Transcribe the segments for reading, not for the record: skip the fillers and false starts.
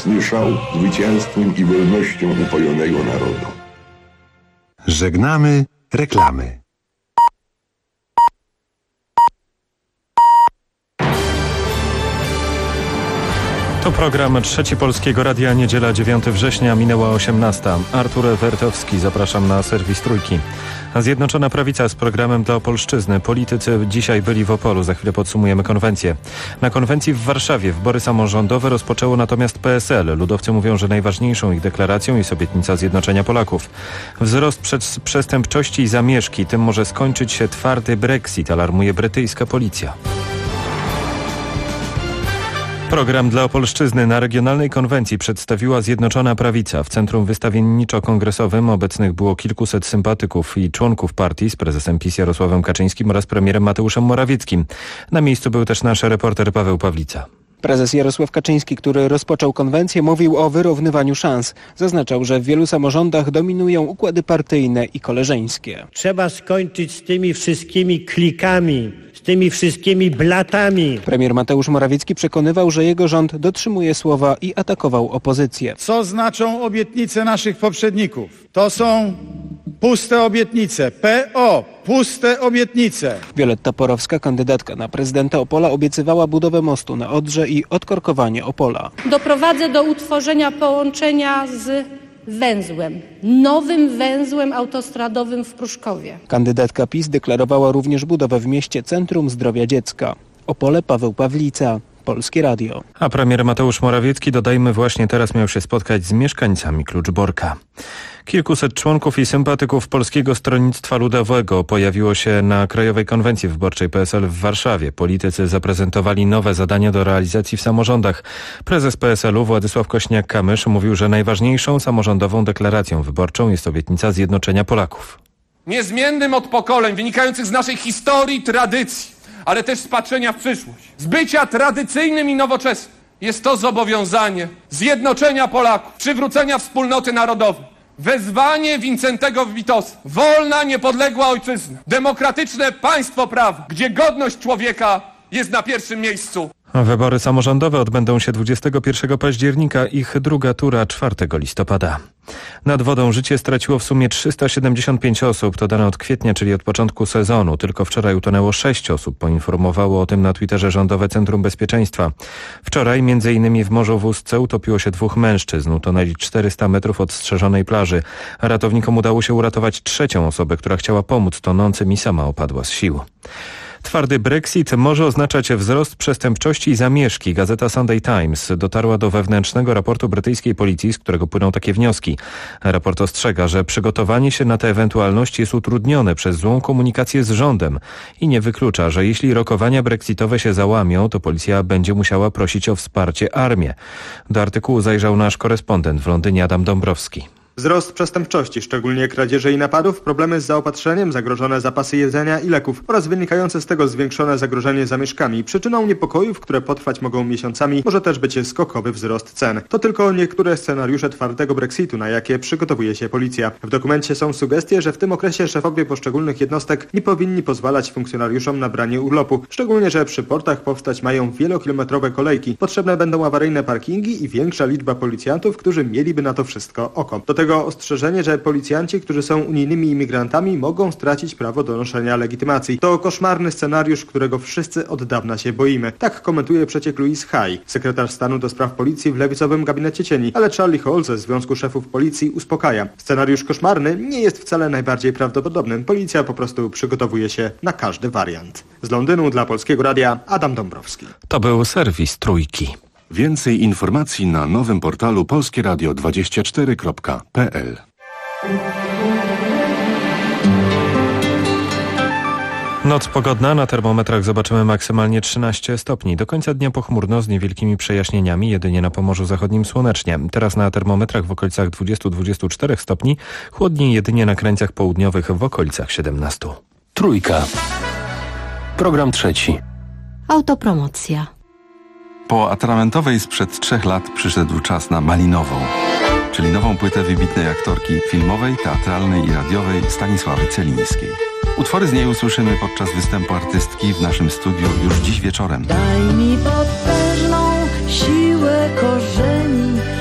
radosny szał zwycięstwem i wolnością upojonego narodu. Żegnamy reklamy. To program Trzeci Polskiego Radia, niedziela 9 września, minęła 18. Artur Wertowski, zapraszam na serwis Trójki. Zjednoczona Prawica z programem dla Opolszczyzny. Politycy dzisiaj byli w Opolu, za chwilę podsumujemy konwencję. Na konwencji w Warszawie wybory samorządowe rozpoczęło natomiast PSL. Ludowcy mówią, że najważniejszą ich deklaracją jest obietnica zjednoczenia Polaków. Wzrost przestępczości i zamieszki, tym może skończyć się twardy Brexit, alarmuje brytyjska policja. Program dla Opolszczyzny na regionalnej konwencji przedstawiła Zjednoczona Prawica. W centrum wystawienniczo-kongresowym obecnych było kilkuset sympatyków i członków partii z prezesem PiS Jarosławem Kaczyńskim oraz premierem Mateuszem Morawieckim. Na miejscu był też nasz reporter Paweł Pawlica. Prezes Jarosław Kaczyński, który rozpoczął konwencję, mówił o wyrównywaniu szans. Zaznaczał, że w wielu samorządach dominują układy partyjne i koleżeńskie. Trzeba skończyć z tymi wszystkimi klikami, z tymi wszystkimi blatami. Premier Mateusz Morawiecki przekonywał, że jego rząd dotrzymuje słowa i atakował opozycję. Co znaczą obietnice naszych poprzedników? To są puste obietnice. PO, puste obietnice. Wioletta Porowska, kandydatka na prezydenta Opola, obiecywała budowę mostu na Odrze i odkorkowanie Opola. Doprowadzę do utworzenia połączenia z węzłem, nowym węzłem autostradowym w Pruszkowie. Kandydatka PiS deklarowała również budowę w mieście Centrum Zdrowia Dziecka. Opole, Paweł Pawlica, Polskie Radio. A premier Mateusz Morawiecki, dodajmy, właśnie teraz miał się spotkać z mieszkańcami Kluczborka. Kilkuset członków i sympatyków Polskiego Stronnictwa Ludowego pojawiło się na Krajowej Konwencji Wyborczej PSL w Warszawie. Politycy zaprezentowali nowe zadania do realizacji w samorządach. Prezes PSL-u Władysław Kośniak-Kamysz mówił, że najważniejszą samorządową deklaracją wyborczą jest obietnica zjednoczenia Polaków. Niezmiennym od pokoleń, wynikających z naszej historii, tradycji, ale też z patrzenia w przyszłość, z bycia tradycyjnym i nowoczesnym, jest to zobowiązanie zjednoczenia Polaków, przywrócenia wspólnoty narodowej. Wezwanie Wincentego Witosa. Wolna, niepodległa ojczyzna. Demokratyczne państwo prawa, gdzie godność człowieka jest na pierwszym miejscu. Wybory samorządowe odbędą się 21 października, ich druga tura 4 listopada. Nad wodą życie straciło w sumie 375 osób. To dane od kwietnia, czyli od początku sezonu. Tylko wczoraj utonęło 6 osób. Poinformowało o tym na Twitterze Rządowe Centrum Bezpieczeństwa. Wczoraj m.in. w Morzu w Ustce utopiło się 2 mężczyzn. Utonęli 400 metrów od strzeżonej plaży. Ratownikom udało się uratować 3. osobę, która chciała pomóc tonącym i sama opadła z sił. Twardy Brexit może oznaczać wzrost przestępczości i zamieszki. Gazeta Sunday Times dotarła do wewnętrznego raportu brytyjskiej policji, z którego płyną takie wnioski. Raport ostrzega, że przygotowanie się na te ewentualności jest utrudnione przez złą komunikację z rządem i nie wyklucza, że jeśli rokowania brexitowe się załamią, to policja będzie musiała prosić o wsparcie armię. Do artykułu zajrzał nasz korespondent w Londynie Adam Dąbrowski. Wzrost przestępczości, szczególnie kradzieży i napadów, problemy z zaopatrzeniem, zagrożone zapasy jedzenia i leków oraz wynikające z tego zwiększone zagrożenie zamieszkami. Przyczyną niepokojów, które potrwać mogą miesiącami, może też być skokowy wzrost cen. To tylko niektóre scenariusze twardego Brexitu, na jakie przygotowuje się policja. W dokumencie są sugestie, że w tym okresie szefowie poszczególnych jednostek nie powinni pozwalać funkcjonariuszom na branie urlopu. Szczególnie, że przy portach powstać mają wielokilometrowe kolejki. Potrzebne będą awaryjne parkingi i większa liczba policjantów, którzy mieliby na to wszystko oko. Do tego ostrzeżenie, że policjanci, którzy są unijnymi imigrantami, mogą stracić prawo do noszenia legitymacji. To koszmarny scenariusz, którego wszyscy od dawna się boimy. Tak komentuje przeciek Louise Hay, sekretarz stanu do spraw policji w lewicowym gabinecie cieni. Ale Charlie Hall ze Związku Szefów Policji uspokaja. Scenariusz koszmarny nie jest wcale najbardziej prawdopodobnym. Policja po prostu przygotowuje się na każdy wariant. Z Londynu dla Polskiego Radia Adam Dąbrowski. To był serwis Trójki. Więcej informacji na nowym portalu polskieradio24.pl. Noc pogodna, na termometrach zobaczymy maksymalnie 13 stopni. Do końca dnia pochmurno z niewielkimi przejaśnieniami, jedynie na Pomorzu Zachodnim słonecznie. Teraz na termometrach w okolicach 20-24 stopni, chłodniej jedynie na krańcach południowych w okolicach 17. Trójka. Program trzeci. Autopromocja. Po atramentowej sprzed 3 lat przyszedł czas na malinową, czyli nową płytę wybitnej aktorki filmowej, teatralnej i radiowej Stanisławy Celińskiej. Utwory z niej usłyszymy podczas występu artystki w naszym studiu już dziś wieczorem. Daj mi potężną siłę korzeni,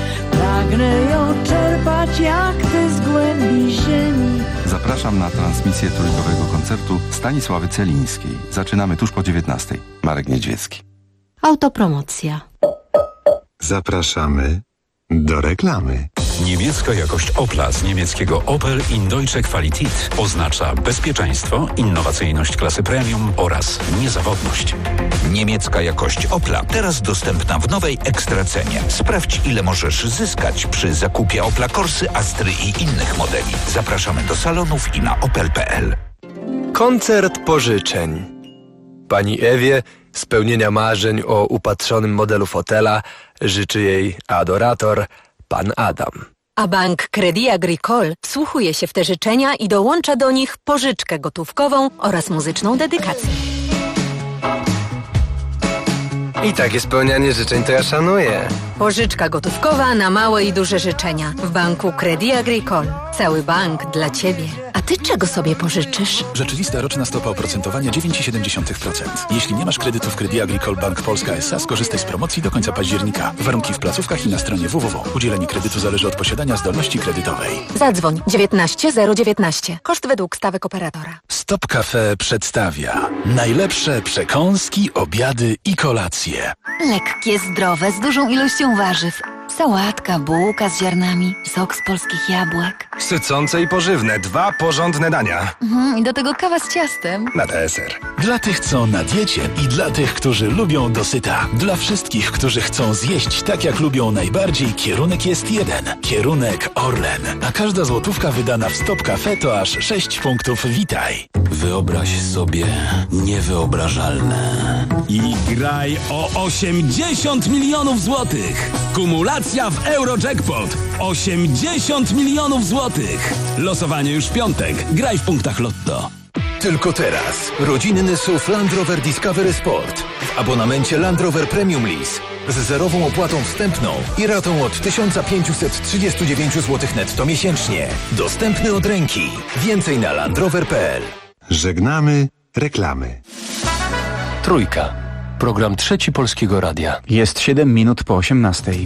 Czuć jak te z głębi ziemi. Zapraszam na transmisję trójkowego koncertu Stanisławy Celińskiej. Zaczynamy tuż po 19:00. Marek Niedźwiecki. Autopromocja. Zapraszamy do reklamy. Niemiecka jakość Opla z niemieckiego Opel in Deutsche Qualität oznacza bezpieczeństwo, innowacyjność klasy premium oraz niezawodność. Niemiecka jakość Opla teraz dostępna w nowej ekstracenie. Sprawdź, ile możesz zyskać przy zakupie Opla Corsy, Astry i innych modeli. Zapraszamy do salonów i na opel.pl. Koncert pożyczeń. Pani Ewie spełnienia marzeń o upatrzonym modelu fotela życzy jej adorator, pan Adam. A bank Crédit Agricole wsłuchuje się w te życzenia i dołącza do nich pożyczkę gotówkową oraz muzyczną dedykację. I takie spełnianie życzeń to ja szanuję. Pożyczka gotówkowa na małe i duże życzenia w banku Crédit Agricole. Cały bank dla Ciebie. A Ty czego sobie pożyczysz? Rzeczywista roczna stopa oprocentowania 9,7%. Jeśli nie masz kredytu w Crédit Agricole Bank Polska S.A., skorzystaj z promocji do końca października. Warunki w placówkach i na stronie www. Udzielenie kredytu zależy od posiadania zdolności kredytowej. Zadzwoń 19 019. Koszt według stawek operatora. Stop Cafe przedstawia najlepsze przekąski, obiady i kolacje. Lekkie, zdrowe, z dużą ilością warzyw. Sałatka, bułka z ziarnami, sok z polskich jabłek. Sycące i pożywne, 2 porządne dania. I do tego kawa z ciastem. Na deser. Dla tych, co na diecie i dla tych, którzy lubią dosyta. Dla wszystkich, którzy chcą zjeść tak, jak lubią najbardziej, kierunek jest jeden. Kierunek Orlen. A każda złotówka wydana w Stop Cafe to aż 6 punktów Witaj. Wyobraź sobie niewyobrażalne. I graj o 80 milionów złotych. Kumulacja w Eurojackpot. 80 milionów złotych. Losowanie już w piątek. Graj w punktach Lotto. Tylko teraz. Rodzinny SUV Land Rover Discovery Sport. W abonamencie Land Rover Premium Lease. Z zerową opłatą wstępną i ratą od 1539 zł netto miesięcznie. Dostępny od ręki. Więcej na landrover.pl. Żegnamy reklamy. Trójka. Program Trzeci Polskiego Radia. Jest 7 minut po 18:00.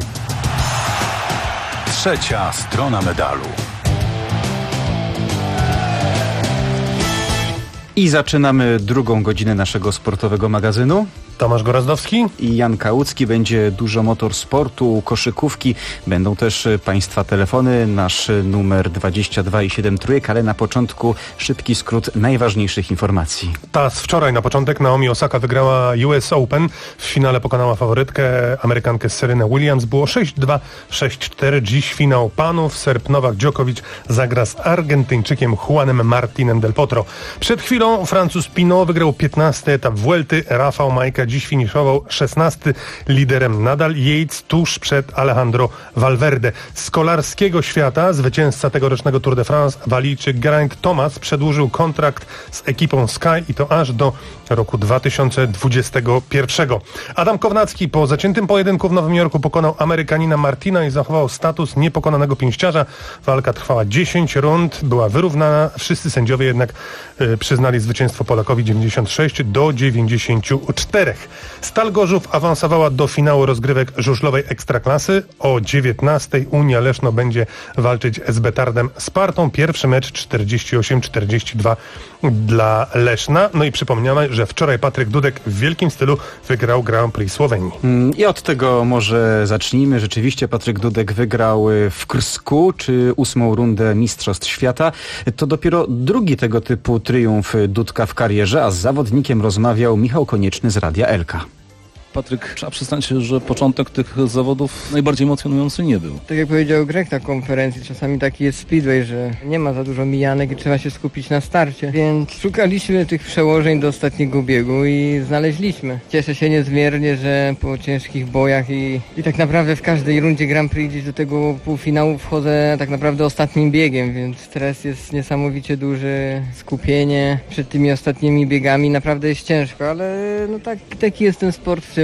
Trzecia strona medalu. I zaczynamy drugą godzinę naszego sportowego magazynu. Tomasz Gorazdowski i Jan Kałucki. Będzie dużo motorsportu, koszykówki. Będą też Państwa telefony. Nasz numer 22 i 7 trójek, ale na początku szybki skrót najważniejszych informacji. TASS wczoraj na początek Naomi Osaka wygrała US Open. W finale pokonała faworytkę, Amerykankę Serenę Williams. Było 6-2, 6-4. Dziś finał panów. Serb Nowak Djokovic zagra z Argentyńczykiem Juanem Martinem del Potro. Przed chwilą Francuz Pinot wygrał 15. etap Vuelty. Rafał Majka dziś finiszował 16. liderem Nadal Yates tuż przed Alejandro Valverde. Z kolarskiego świata zwycięzca tegorocznego Tour de France, Walijczyk Geraint Thomas, przedłużył kontrakt z ekipą Sky i to aż do roku 2021. Adam Kownacki po zaciętym pojedynku w Nowym Jorku pokonał Amerykanina Martina i zachował status niepokonanego pięściarza. Walka trwała 10 rund, była wyrównana. Wszyscy sędziowie jednak przyznali zwycięstwo Polakowi 96-94. Stal Gorzów awansowała do finału rozgrywek żużlowej Ekstraklasy. O 19:00 Unia Leszno będzie walczyć z Betardem Spartą. Pierwszy mecz 48-42 dla Leszna. No i przypomniałem, że wczoraj Patryk Dudek w wielkim stylu wygrał Grand Prix Słowenii. I od tego może zacznijmy. Rzeczywiście Patryk Dudek wygrał w Krsku, czy 8. rundę Mistrzostw Świata. To dopiero drugi tego typu triumf Dudka w karierze, a z zawodnikiem rozmawiał Michał Konieczny z Radia Elka. Patryk, trzeba przyznać, że początek tych zawodów najbardziej emocjonujący nie był. Tak jak powiedział Greg na konferencji, czasami taki jest speedway, że nie ma za dużo mijanek i trzeba się skupić na starcie. Więc szukaliśmy tych przełożeń do ostatniego biegu i znaleźliśmy. Cieszę się niezmiernie, że po ciężkich bojach i tak naprawdę w każdej rundzie Grand Prix gdzieś do tego półfinału wchodzę tak naprawdę ostatnim biegiem, więc stres jest niesamowicie duży, skupienie przed tymi ostatnimi biegami naprawdę jest ciężko, ale no taki jest ten sport, w tym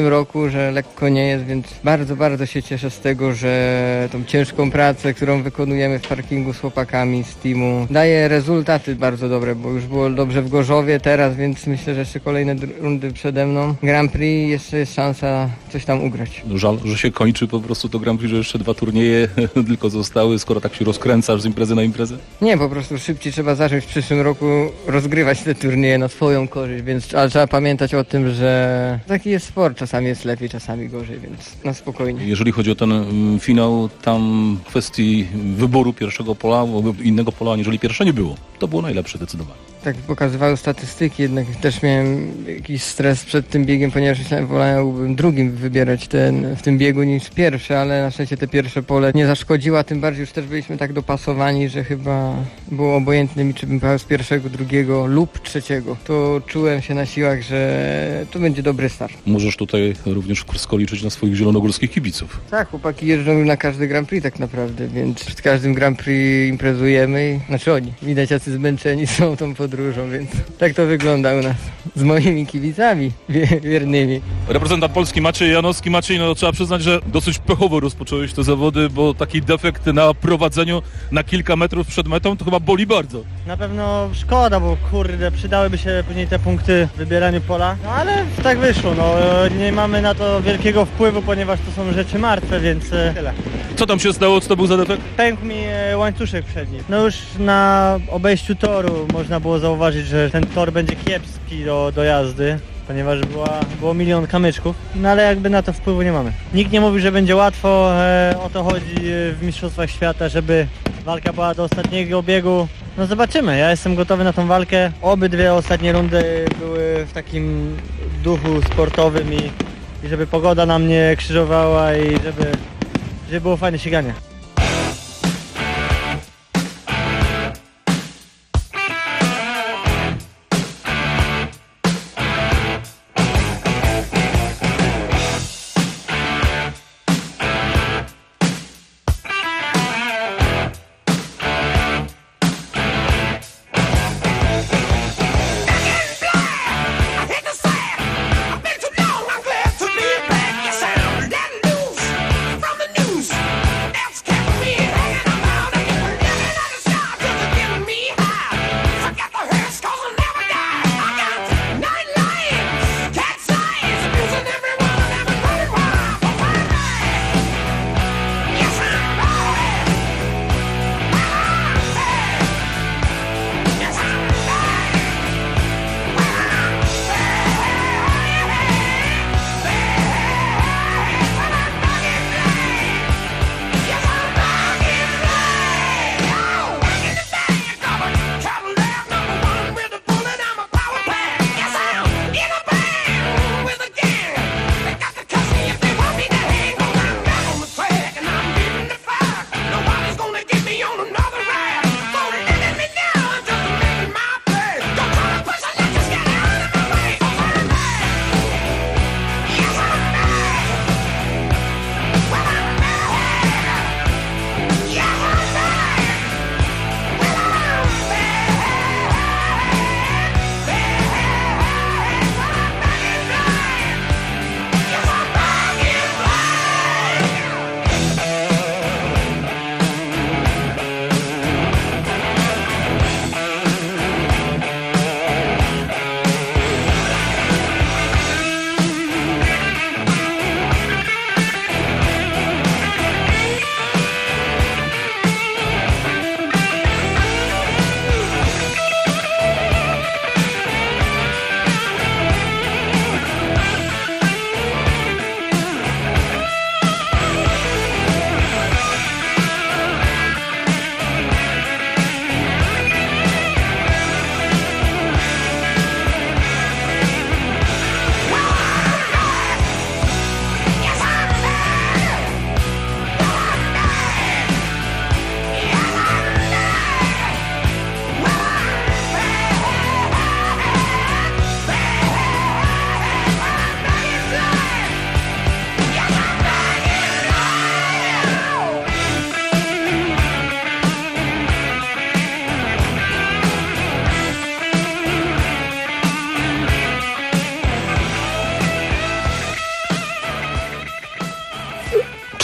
tym roku, że lekko nie jest, więc bardzo, bardzo się cieszę z tego, że tą ciężką pracę, którą wykonujemy w parkingu z chłopakami z teamu, daje rezultaty bardzo dobre, bo już było dobrze w Gorzowie teraz, więc myślę, że jeszcze kolejne rundy przede mną. Grand Prix jeszcze jest szansa coś tam ugrać. Żal, że się kończy po prostu to Grand Prix, że jeszcze 2 turnieje tylko zostały, skoro tak się rozkręcasz z imprezy na imprezę? Nie, po prostu szybciej trzeba zacząć w przyszłym roku rozgrywać te turnieje na swoją korzyść, więc ale trzeba pamiętać o tym, że taki jest sport, czasami jest lepiej, czasami gorzej, więc na spokojnie. Jeżeli chodzi o ten finał, tam kwestii wyboru pierwszego pola, innego pola, aniżeli pierwsze nie było. To było najlepsze zdecydowanie. Tak pokazywały statystyki, jednak też miałem jakiś stres przed tym biegiem, ponieważ wolałbym drugim wybierać w tym biegu niż pierwszy, ale na szczęście te pierwsze pole nie zaszkodziła, tym bardziej już też byliśmy tak dopasowani, że chyba było obojętne mi, czy bym pojechał z pierwszego, drugiego lub trzeciego. To czułem się na siłach, że to będzie dobry start. Możesz tutaj również w Kursko liczyć na swoich zielonogórskich kibiców. Tak, chłopaki jeżdżą na każdy Grand Prix tak naprawdę, więc przed każdym Grand Prix imprezujemy, znaczy oni, widać jacy zmęczeni są tą podróżą, więc tak to wygląda u nas z moimi kibicami wiernymi. Reprezentant Polski Maciej Janowski. Maciej, no trzeba przyznać, że dosyć pechowo rozpocząłeś te zawody, bo taki defekt na prowadzeniu na kilka metrów przed metą to chyba boli bardzo. Na pewno szkoda, bo kurde, przydałyby się później te punkty w wybieraniu pola, no ale tak wyszło, no nie mamy na to wielkiego wpływu, ponieważ to są rzeczy martwe, więc tyle. Co tam się stało? Co to był za defekt? Pękł mi łańcuszek przedni. No już na obejściu toru można było zauważyć, że ten tor będzie kiepski do jazdy, ponieważ było milion kamyczków, no ale jakby na to wpływu nie mamy. Nikt nie mówi, że będzie łatwo, o to chodzi w Mistrzostwach Świata, żeby walka była do ostatniego biegu. No zobaczymy, ja jestem gotowy na tą walkę. Obydwie ostatnie rundy były w takim duchu sportowym i żeby pogoda nam nie krzyżowała i żeby było fajne ściganie. Let's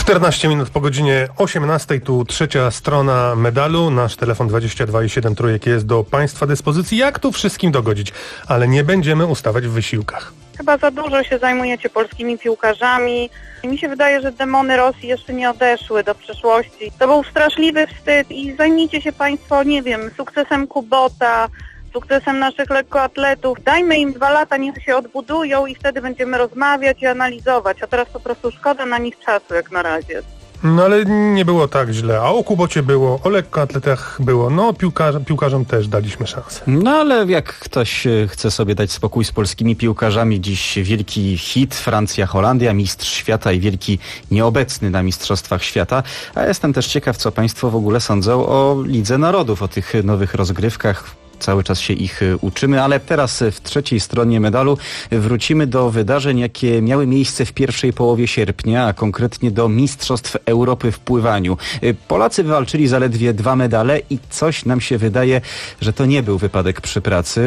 14 minut po godzinie 18, tu trzecia strona medalu. Nasz telefon 22,7 trójek jest do Państwa dyspozycji. Jak tu wszystkim dogodzić? Ale nie będziemy ustawać w wysiłkach. Chyba za dużo się zajmujecie polskimi piłkarzami. Mi się wydaje, że demony Rosji jeszcze nie odeszły do przeszłości. To był straszliwy wstyd i zajmijcie się Państwo, nie wiem, sukcesem Kubota, sukcesem naszych lekkoatletów. Dajmy im 2 lata, niech się odbudują i wtedy będziemy rozmawiać i analizować. A teraz po prostu szkoda na nich czasu jak na razie. No ale nie było tak źle. A o Kubocie było, o lekkoatletach było. No piłkarzom też daliśmy szansę. No ale jak ktoś chce sobie dać spokój z polskimi piłkarzami, dziś wielki hit Francja-Holandia, mistrz świata i wielki nieobecny na mistrzostwach świata. A jestem też ciekaw, co Państwo w ogóle sądzą o Lidze Narodów, o tych nowych rozgrywkach. Cały czas się ich uczymy, ale teraz w trzeciej stronie medalu wrócimy do wydarzeń, jakie miały miejsce w pierwszej połowie sierpnia, a konkretnie do Mistrzostw Europy w pływaniu. Polacy wywalczyli zaledwie 2 medale i coś nam się wydaje, że to nie był wypadek przy pracy.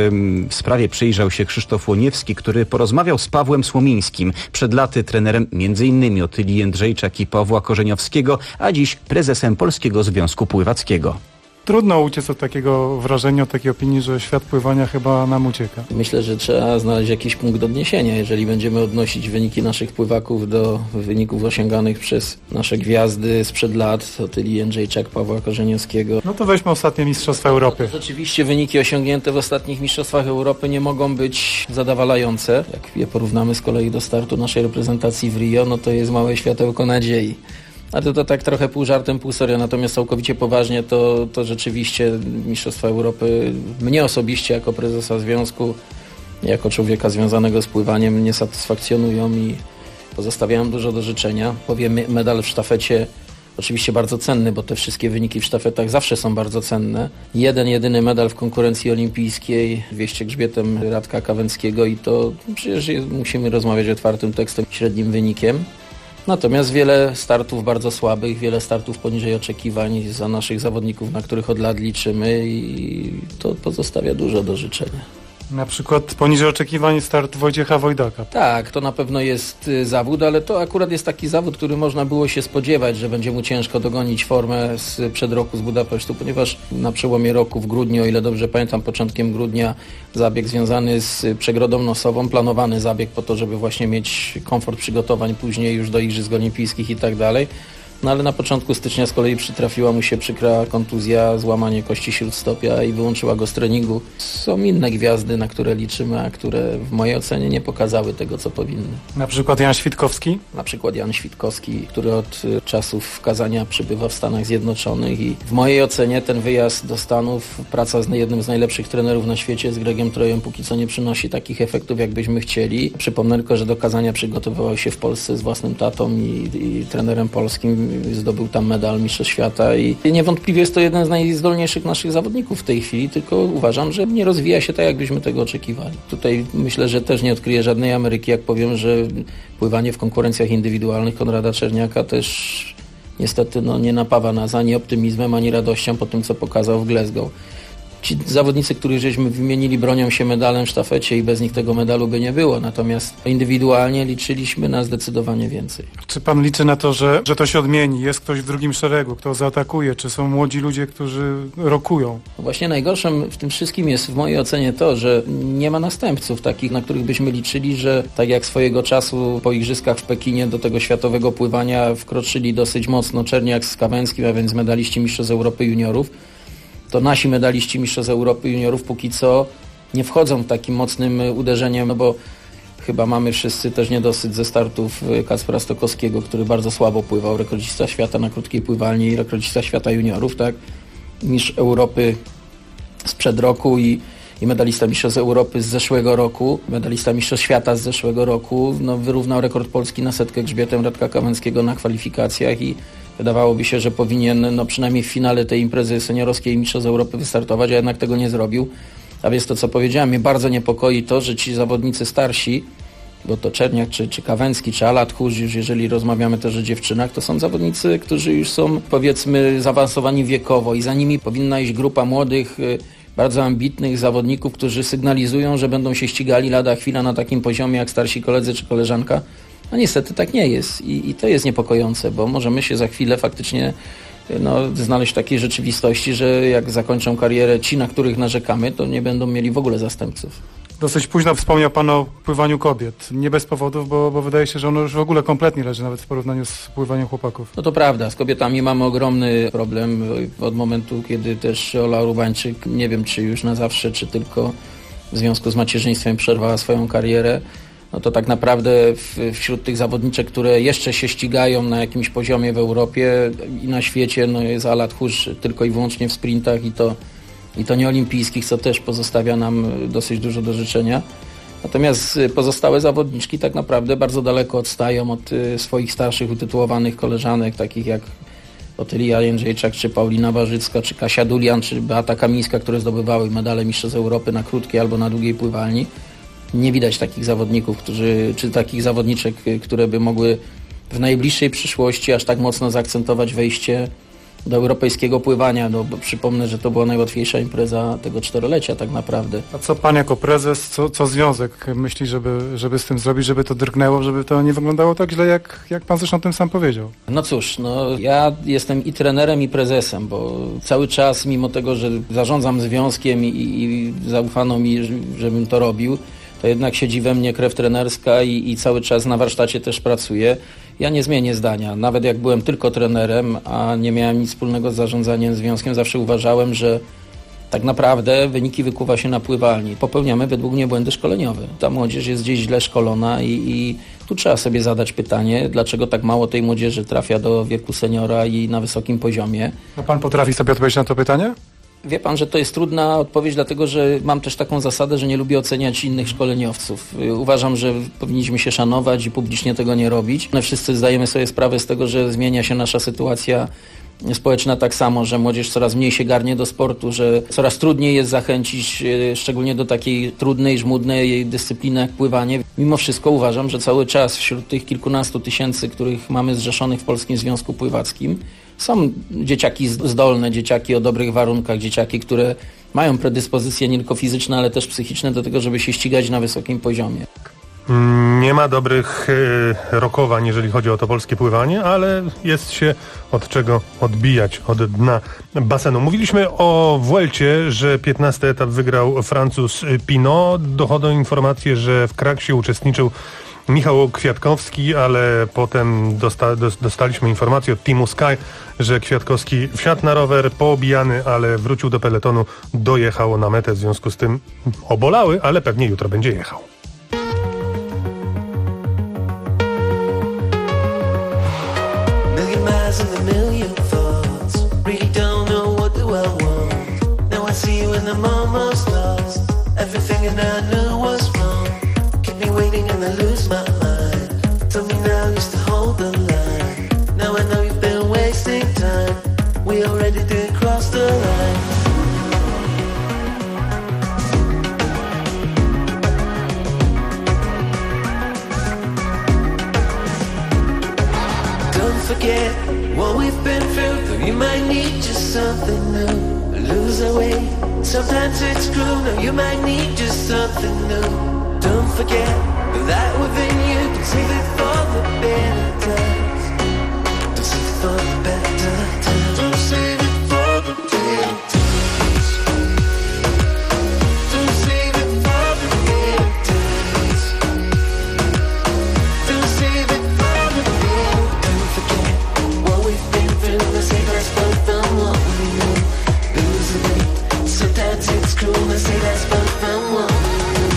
W sprawie przyjrzał się Krzysztof Łoniewski, który porozmawiał z Pawłem Słomińskim, przed laty trenerem m.in. Otylii Jędrzejczak i Pawła Korzeniowskiego, a dziś prezesem Polskiego Związku Pływackiego. Trudno uciec od takiego wrażenia, od takiej opinii, że świat pływania chyba nam ucieka. Myślę, że trzeba znaleźć jakiś punkt odniesienia. Jeżeli będziemy odnosić wyniki naszych pływaków do wyników osiąganych przez nasze gwiazdy sprzed lat, Otylii Jędrzejczak, Pawła Korzeniowskiego. No to weźmy ostatnie Mistrzostwa Europy. Rzeczywiście wyniki osiągnięte w ostatnich Mistrzostwach Europy nie mogą być zadowalające. Jak je porównamy z kolei do startu naszej reprezentacji w Rio, no to jest małe światełko nadziei. Ale to tak trochę pół żartem, pół serio, natomiast całkowicie poważnie to rzeczywiście Mistrzostwa Europy mnie osobiście jako prezesa związku, jako człowieka związanego z pływaniem nie satysfakcjonują i pozostawiają dużo do życzenia. Powiem, medal w sztafecie oczywiście bardzo cenny, bo te wszystkie wyniki w sztafetach zawsze są bardzo cenne. Jedyny medal w konkurencji olimpijskiej, 200 grzbietem Radka Kawęckiego i to przecież musimy rozmawiać otwartym tekstem, średnim wynikiem. Natomiast wiele startów bardzo słabych, wiele startów poniżej oczekiwań za naszych zawodników, na których od lat liczymy i to pozostawia dużo do życzenia. Na przykład poniżej oczekiwań start Wojciecha Wojdaka. Tak, to na pewno jest zawód, ale to akurat jest taki zawód, który można było się spodziewać, że będzie mu ciężko dogonić formę sprzed roku z Budapesztu, ponieważ na przełomie roku w grudniu, o ile dobrze pamiętam, początkiem grudnia zabieg związany z przegrodą nosową, planowany zabieg po to, żeby właśnie mieć komfort przygotowań później już do Igrzysk Olimpijskich i tak dalej. No ale na początku stycznia z kolei przytrafiła mu się przykra kontuzja, złamanie kości śródstopia i wyłączyła go z treningu. Są inne gwiazdy, na które liczymy, a które w mojej ocenie nie pokazały tego, co powinny. Na przykład Jan Świtkowski? Na przykład Jan Świtkowski, który od czasów wkazania przybywa w Stanach Zjednoczonych i w mojej ocenie ten wyjazd do Stanów, praca z jednym z najlepszych trenerów na świecie, z Gregiem Trojem, póki co nie przynosi takich efektów, jakbyśmy chcieli. Przypomnę tylko, że do kazania przygotowywał się w Polsce z własnym tatą i trenerem polskim. Zdobył tam medal Mistrzostw Świata i niewątpliwie jest to jeden z najzdolniejszych naszych zawodników w tej chwili, tylko uważam, że nie rozwija się tak, jakbyśmy tego oczekiwali. Tutaj myślę, że też nie odkryję żadnej Ameryki, jak powiem, że pływanie w konkurencjach indywidualnych Konrada Czerniaka też niestety nie napawa nas ani optymizmem, ani radością po tym, co pokazał w Glasgow. Ci zawodnicy, których żeśmy wymienili, bronią się medalem w sztafecie i bez nich tego medalu by nie było. Natomiast indywidualnie liczyliśmy na zdecydowanie więcej. Czy pan liczy na to, że to się odmieni? Jest ktoś w drugim szeregu, kto zaatakuje? Czy są młodzi ludzie, którzy rokują? Właśnie najgorszym w tym wszystkim jest w mojej ocenie to, że nie ma następców takich, na których byśmy liczyli, że tak jak swojego czasu po igrzyskach w Pekinie do tego światowego pływania wkroczyli dosyć mocno Czerniak z Kawęckim, a więc medaliści Mistrzostw Europy Juniorów, to nasi medaliści Mistrzostw Europy Juniorów póki co nie wchodzą takim mocnym uderzeniem, bo chyba mamy wszyscy też niedosyt ze startów Kacpra Stokowskiego, który bardzo słabo pływał, rekordzista świata na krótkiej pływalni i rekordzista świata juniorów, tak? Mistrz Europy sprzed roku i medalista Mistrzostw Europy z zeszłego roku, medalista Mistrzostw Świata z zeszłego roku, wyrównał rekord Polski na setkę grzbietem Radka Kawęckiego na kwalifikacjach i wydawałoby się, że powinien przynajmniej w finale tej imprezy seniorowskiej Mistrzostw Europy wystartować, a jednak tego nie zrobił. A więc to, co powiedziałem, mnie bardzo niepokoi to, że ci zawodnicy starsi, bo to Czerniak, czy Kawęcki, czy Ala Tchórz, już jeżeli rozmawiamy też o dziewczynach, to są zawodnicy, którzy już są, powiedzmy, zaawansowani wiekowo i za nimi powinna iść grupa młodych, bardzo ambitnych zawodników, którzy sygnalizują, że będą się ścigali lada chwila na takim poziomie jak starsi koledzy czy koleżanka. No niestety tak nie jest i to jest niepokojące, bo możemy się za chwilę faktycznie znaleźć w takiej rzeczywistości, że jak zakończą karierę ci, na których narzekamy, to nie będą mieli w ogóle zastępców. Dosyć późno wspomniał Pan o pływaniu kobiet. Nie bez powodów, bo wydaje się, że ono już w ogóle kompletnie leży nawet w porównaniu z pływaniem chłopaków. No to prawda, z kobietami mamy ogromny problem od momentu, kiedy też Ola Rubańczyk, nie wiem czy już na zawsze, czy tylko w związku z macierzyństwem przerwała swoją karierę. No to tak naprawdę wśród tych zawodniczek, które jeszcze się ścigają na jakimś poziomie w Europie i na świecie, no jest Ala Tchórz tylko i wyłącznie w sprintach i to nie olimpijskich, co też pozostawia nam dosyć dużo do życzenia. Natomiast pozostałe zawodniczki tak naprawdę bardzo daleko odstają od swoich starszych utytułowanych koleżanek, takich jak Otylia Jędrzejczak, czy Paulina Barzycka, czy Kasia Dulian, czy Beata Kamińska, które zdobywały medale mistrzostw Europy na krótkiej albo na długiej pływalni. Nie widać takich zawodników, czy takich zawodniczek, które by mogły w najbliższej przyszłości aż tak mocno zaakcentować wejście do europejskiego pływania, bo przypomnę, że to była najłatwiejsza impreza tego 4-lecia tak naprawdę. A co Pan jako prezes, co związek myśli, żeby z tym zrobić, żeby to drgnęło, żeby to nie wyglądało tak źle, jak Pan zresztą tym sam powiedział? No cóż, ja jestem i trenerem, i prezesem, bo cały czas, mimo tego, że zarządzam związkiem i zaufano mi, żebym to robił, to jednak siedzi we mnie krew trenerska i cały czas na warsztacie też pracuję. Ja nie zmienię zdania. Nawet jak byłem tylko trenerem, a nie miałem nic wspólnego z zarządzaniem związkiem, zawsze uważałem, że tak naprawdę wyniki wykuwa się na pływalni. Popełniamy według mnie błędy szkoleniowe. Ta młodzież jest gdzieś źle szkolona i tu trzeba sobie zadać pytanie, dlaczego tak mało tej młodzieży trafia do wieku seniora i na wysokim poziomie. A Pan potrafi sobie odpowiedzieć na to pytanie? Wie pan, że to jest trudna odpowiedź, dlatego że mam też taką zasadę, że nie lubię oceniać innych szkoleniowców. Uważam, że powinniśmy się szanować i publicznie tego nie robić. My wszyscy zdajemy sobie sprawę z tego, że zmienia się nasza sytuacja społeczna tak samo, że młodzież coraz mniej się garnie do sportu, że coraz trudniej jest zachęcić, szczególnie do takiej trudnej, żmudnej dyscypliny jak pływanie. Mimo wszystko uważam, że cały czas wśród tych kilkunastu tysięcy, których mamy zrzeszonych w Polskim Związku Pływackim, są dzieciaki zdolne, dzieciaki o dobrych warunkach, dzieciaki, które mają predyspozycje nie tylko fizyczne, ale też psychiczne do tego, żeby się ścigać na wysokim poziomie. Nie ma dobrych rokowań, jeżeli chodzi o to polskie pływanie, ale jest się od czego odbijać od dna basenu. Mówiliśmy o Vuelcie, że 15 etap wygrał Francuz Pinot. Dochodzą informacje, że w Kraksie uczestniczył Michał Kwiatkowski, ale potem dostaliśmy informację od Teamu Sky, że Kwiatkowski wsiadł na rower, poobijany, ale wrócił do peletonu, dojechał na metę, w związku z tym obolały, ale pewnie jutro będzie jechał. Waiting and I lose my mind. Tell me now, used to hold the line. Now I know you've been wasting time. We already did cross the line. Don't forget what we've been through. Though you might need just something new. Lose our way. Sometimes it's cruel. No, you might need just something new. Don't forget that within you can save it for the better times. Don't save it for the better times. Don't save it for the better times. Don't save it for the better times. Don't save it for the better. Don't forget what we've been through. Let's save us both from what we knew. Lose the weight. Sometimes it's cruel. Let's save us both from what we knew.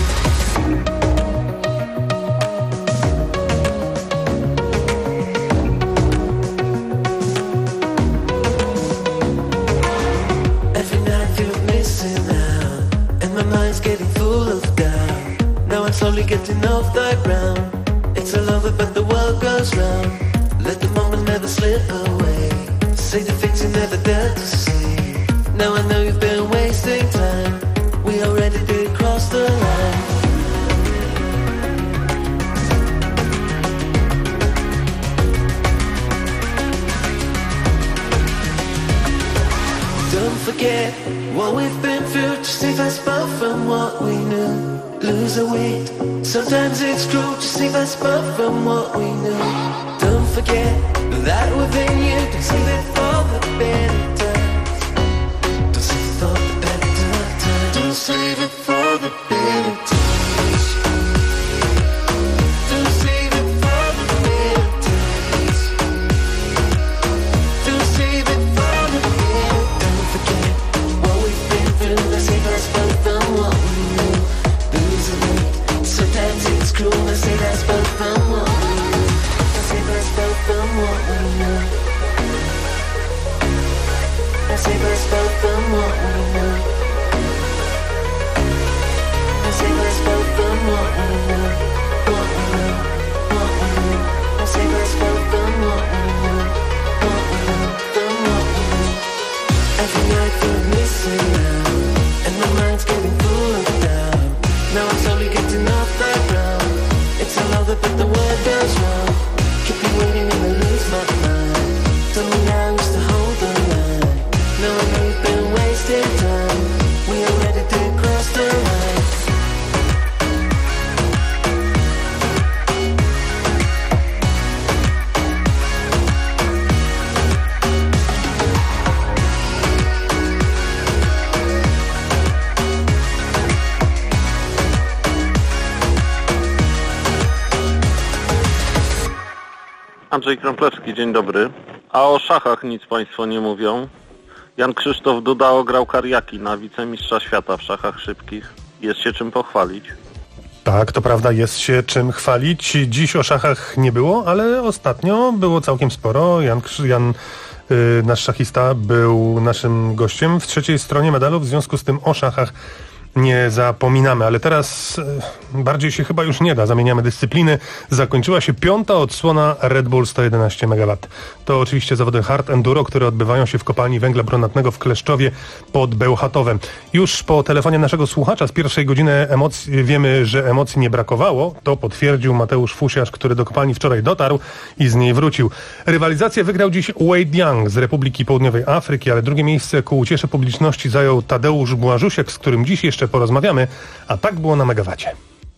Slowly getting off the ground. It's all over but the world goes round. Let the moment never slip away. Say the things you never dared to say. Now I know you've been wasting time. We already did cross the line. Don't Don't forget what we've been through to save us both from what we knew. Lose the weight, sometimes it's cruel to save us both from what we knew. Don't forget that within you, don't save it for the better times. Don't save it for the better times. Don't save it for the better times. Don't save it for the better times. Don't save it for the better. Don't forget what we've been through to save us both from what we knew. Sometimes it's cruel to save us both from what we knew. To save us both from what we knew. To save us both from what we knew. To save us both from what we knew. What we knew, what we knew. To save us both from what we knew. What we knew, from what we knew. Every night we're missing now, and my mind's getting full of doubt. Now I'm slowly getting off the ground. It's all over but the word goes wrong. Keep me waiting and I lose my mind. Tell me now who's to hold the line. Now I know you've been wasting time. We are ready to cross the line. Andrzej Krąplewski, dzień dobry. A o szachach nic Państwo nie mówią. Jan Krzysztof Duda ograł Kariaki na wicemistrza świata w szachach szybkich. Jest się czym pochwalić. Tak, to prawda, jest się czym chwalić. Dziś o szachach nie było, ale ostatnio było całkiem sporo. Nasz szachista, był naszym gościem w trzeciej stronie medalu, w związku z tym o szachach nie zapominamy, ale teraz bardziej się chyba już nie da. Zamieniamy dyscypliny. Zakończyła się 5. odsłona Red Bull 111 MW. To oczywiście zawody hard enduro, które odbywają się w kopalni węgla brunatnego w Kleszczowie pod Bełchatowem. Już po telefonie naszego słuchacza z pierwszej godziny wiemy, że emocji nie brakowało. To potwierdził Mateusz Fusiarz, który do kopalni wczoraj dotarł i z niej wrócił. Rywalizację wygrał dziś Wade Young z Republiki Południowej Afryki, ale drugie miejsce ku uciesze publiczności zajął Tadeusz Błażusiek, z którym dziś jeszcze porozmawiamy, a tak było na Megawacie.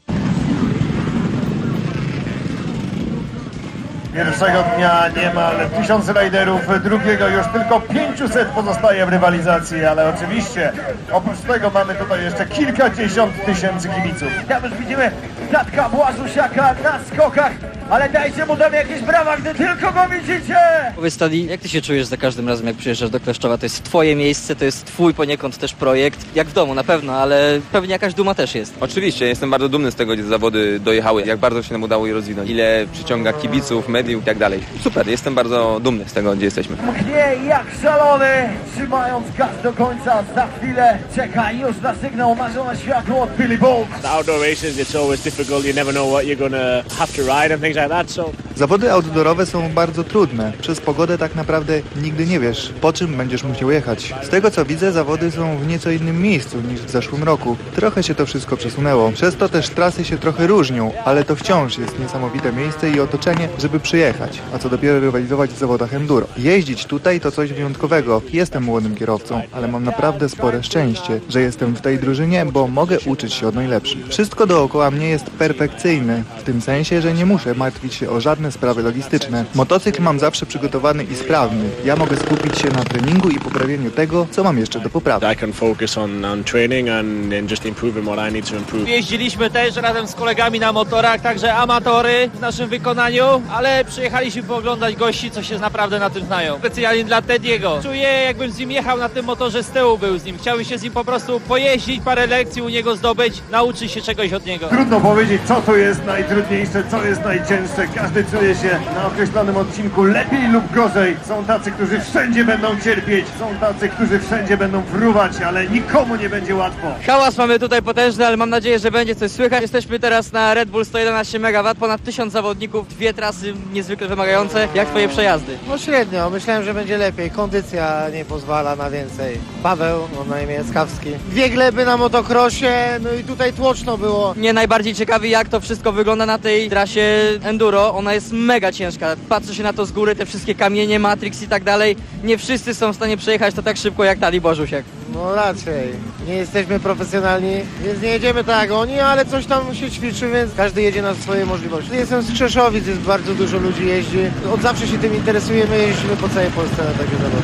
Pierwszego dnia niemal 1000 rajderów, drugiego już tylko 500 pozostaje w rywalizacji, ale oczywiście oprócz tego mamy tutaj jeszcze kilkadziesiąt tysięcy kibiców. Tam już widzimy Tatka Błażusiaka na skokach, ale dajcie mu tam jakieś brawa, gdy tylko go widzicie! Powiedz, Tadi, jak ty się czujesz za każdym razem, jak przyjeżdżasz do Kleszczowa? To jest twoje miejsce, to jest twój poniekąd też projekt, jak w domu na pewno, ale pewnie jakaś duma też jest. Oczywiście, jestem bardzo dumny z tego, gdzie zawody dojechały, jak bardzo się nam udało je rozwinąć, ile przyciąga kibiców, mediów i tak dalej. Super, jestem bardzo dumny z tego, gdzie jesteśmy. Mknie jak szalony, trzymając gaz do końca, za chwilę czeka już na sygnał marzone światło od Billy Bolt. Outdoor races, it's always difficult, you never know what you're gonna have to ride and things like that, so... Zawody outdoorowe są bardzo trudne. Przez pogodę tak naprawdę nigdy nie wiesz, po czym będziesz musiał jechać. Z tego co widzę, zawody są w nieco innym miejscu niż w zeszłym roku. Trochę się to wszystko przesunęło. Przez to też trasy się trochę różnią, ale to wciąż jest niesamowite miejsce i otoczenie, żeby przyjechać. A co dopiero rywalizować w zawodach enduro. Jeździć tutaj to coś wyjątkowego. Jestem młodym kierowcą, ale mam naprawdę spore szczęście, że jestem w tej drużynie, bo mogę uczyć się od najlepszych. Wszystko dookoła mnie jest perfekcyjne, w tym sensie, że nie muszę martwić się o żadne sprawy logistyczne. Motocykl mam zawsze przygotowany i sprawny. Ja mogę skupić się na treningu i poprawieniu tego, co mam jeszcze do poprawy. I can focus on training and just improving what I need to improve. Jeździliśmy też razem z kolegami na motorach, także amatory w naszym wykonaniu, ale przyjechaliśmy pooglądać gości, co się naprawdę na tym znają. Specjalnie dla Tediego. Czuję, jakbym z nim jechał na tym motorze, z tyłu był z nim. Chciałbym się z nim po prostu pojeździć, parę lekcji u niego zdobyć, nauczyć się czegoś od niego. Trudno powiedzieć, co tu jest najtrudniejsze, co jest najcięższe. Każdy czuje się na określonym odcinku lepiej lub gorzej. Są tacy, którzy wszędzie będą cierpieć, są tacy, którzy wszędzie będą fruwać, ale nikomu nie będzie łatwo. Hałas mamy tutaj potężny, ale mam nadzieję, że będzie coś słychać. Jesteśmy teraz na Red Bull 111 MW, ponad 1000 zawodników, 2 trasy niezwykle wymagające. Jak twoje przejazdy? No średnio, myślałem, że będzie lepiej. Kondycja nie pozwala na więcej. Paweł, on na imię Skawski. 2 gleby na motocrossie, no i tutaj tłoczno było. Mnie najbardziej ciekawi, jak to wszystko wygląda na tej trasie enduro, ona jest mega ciężka. Patrzy się na to z góry, te wszystkie kamienie, Matrix i tak dalej. Nie wszyscy są w stanie przejechać to tak szybko jak Tali Bożusiak. No raczej. Nie jesteśmy profesjonalni, więc nie jedziemy tak jak oni, ale coś tam się ćwiczy, więc każdy jedzie na swoje możliwości. Jestem z Krzeszowic, jest bardzo dużo ludzi jeździ. Od zawsze się tym interesujemy, jeździmy po całej Polsce na takie zawody.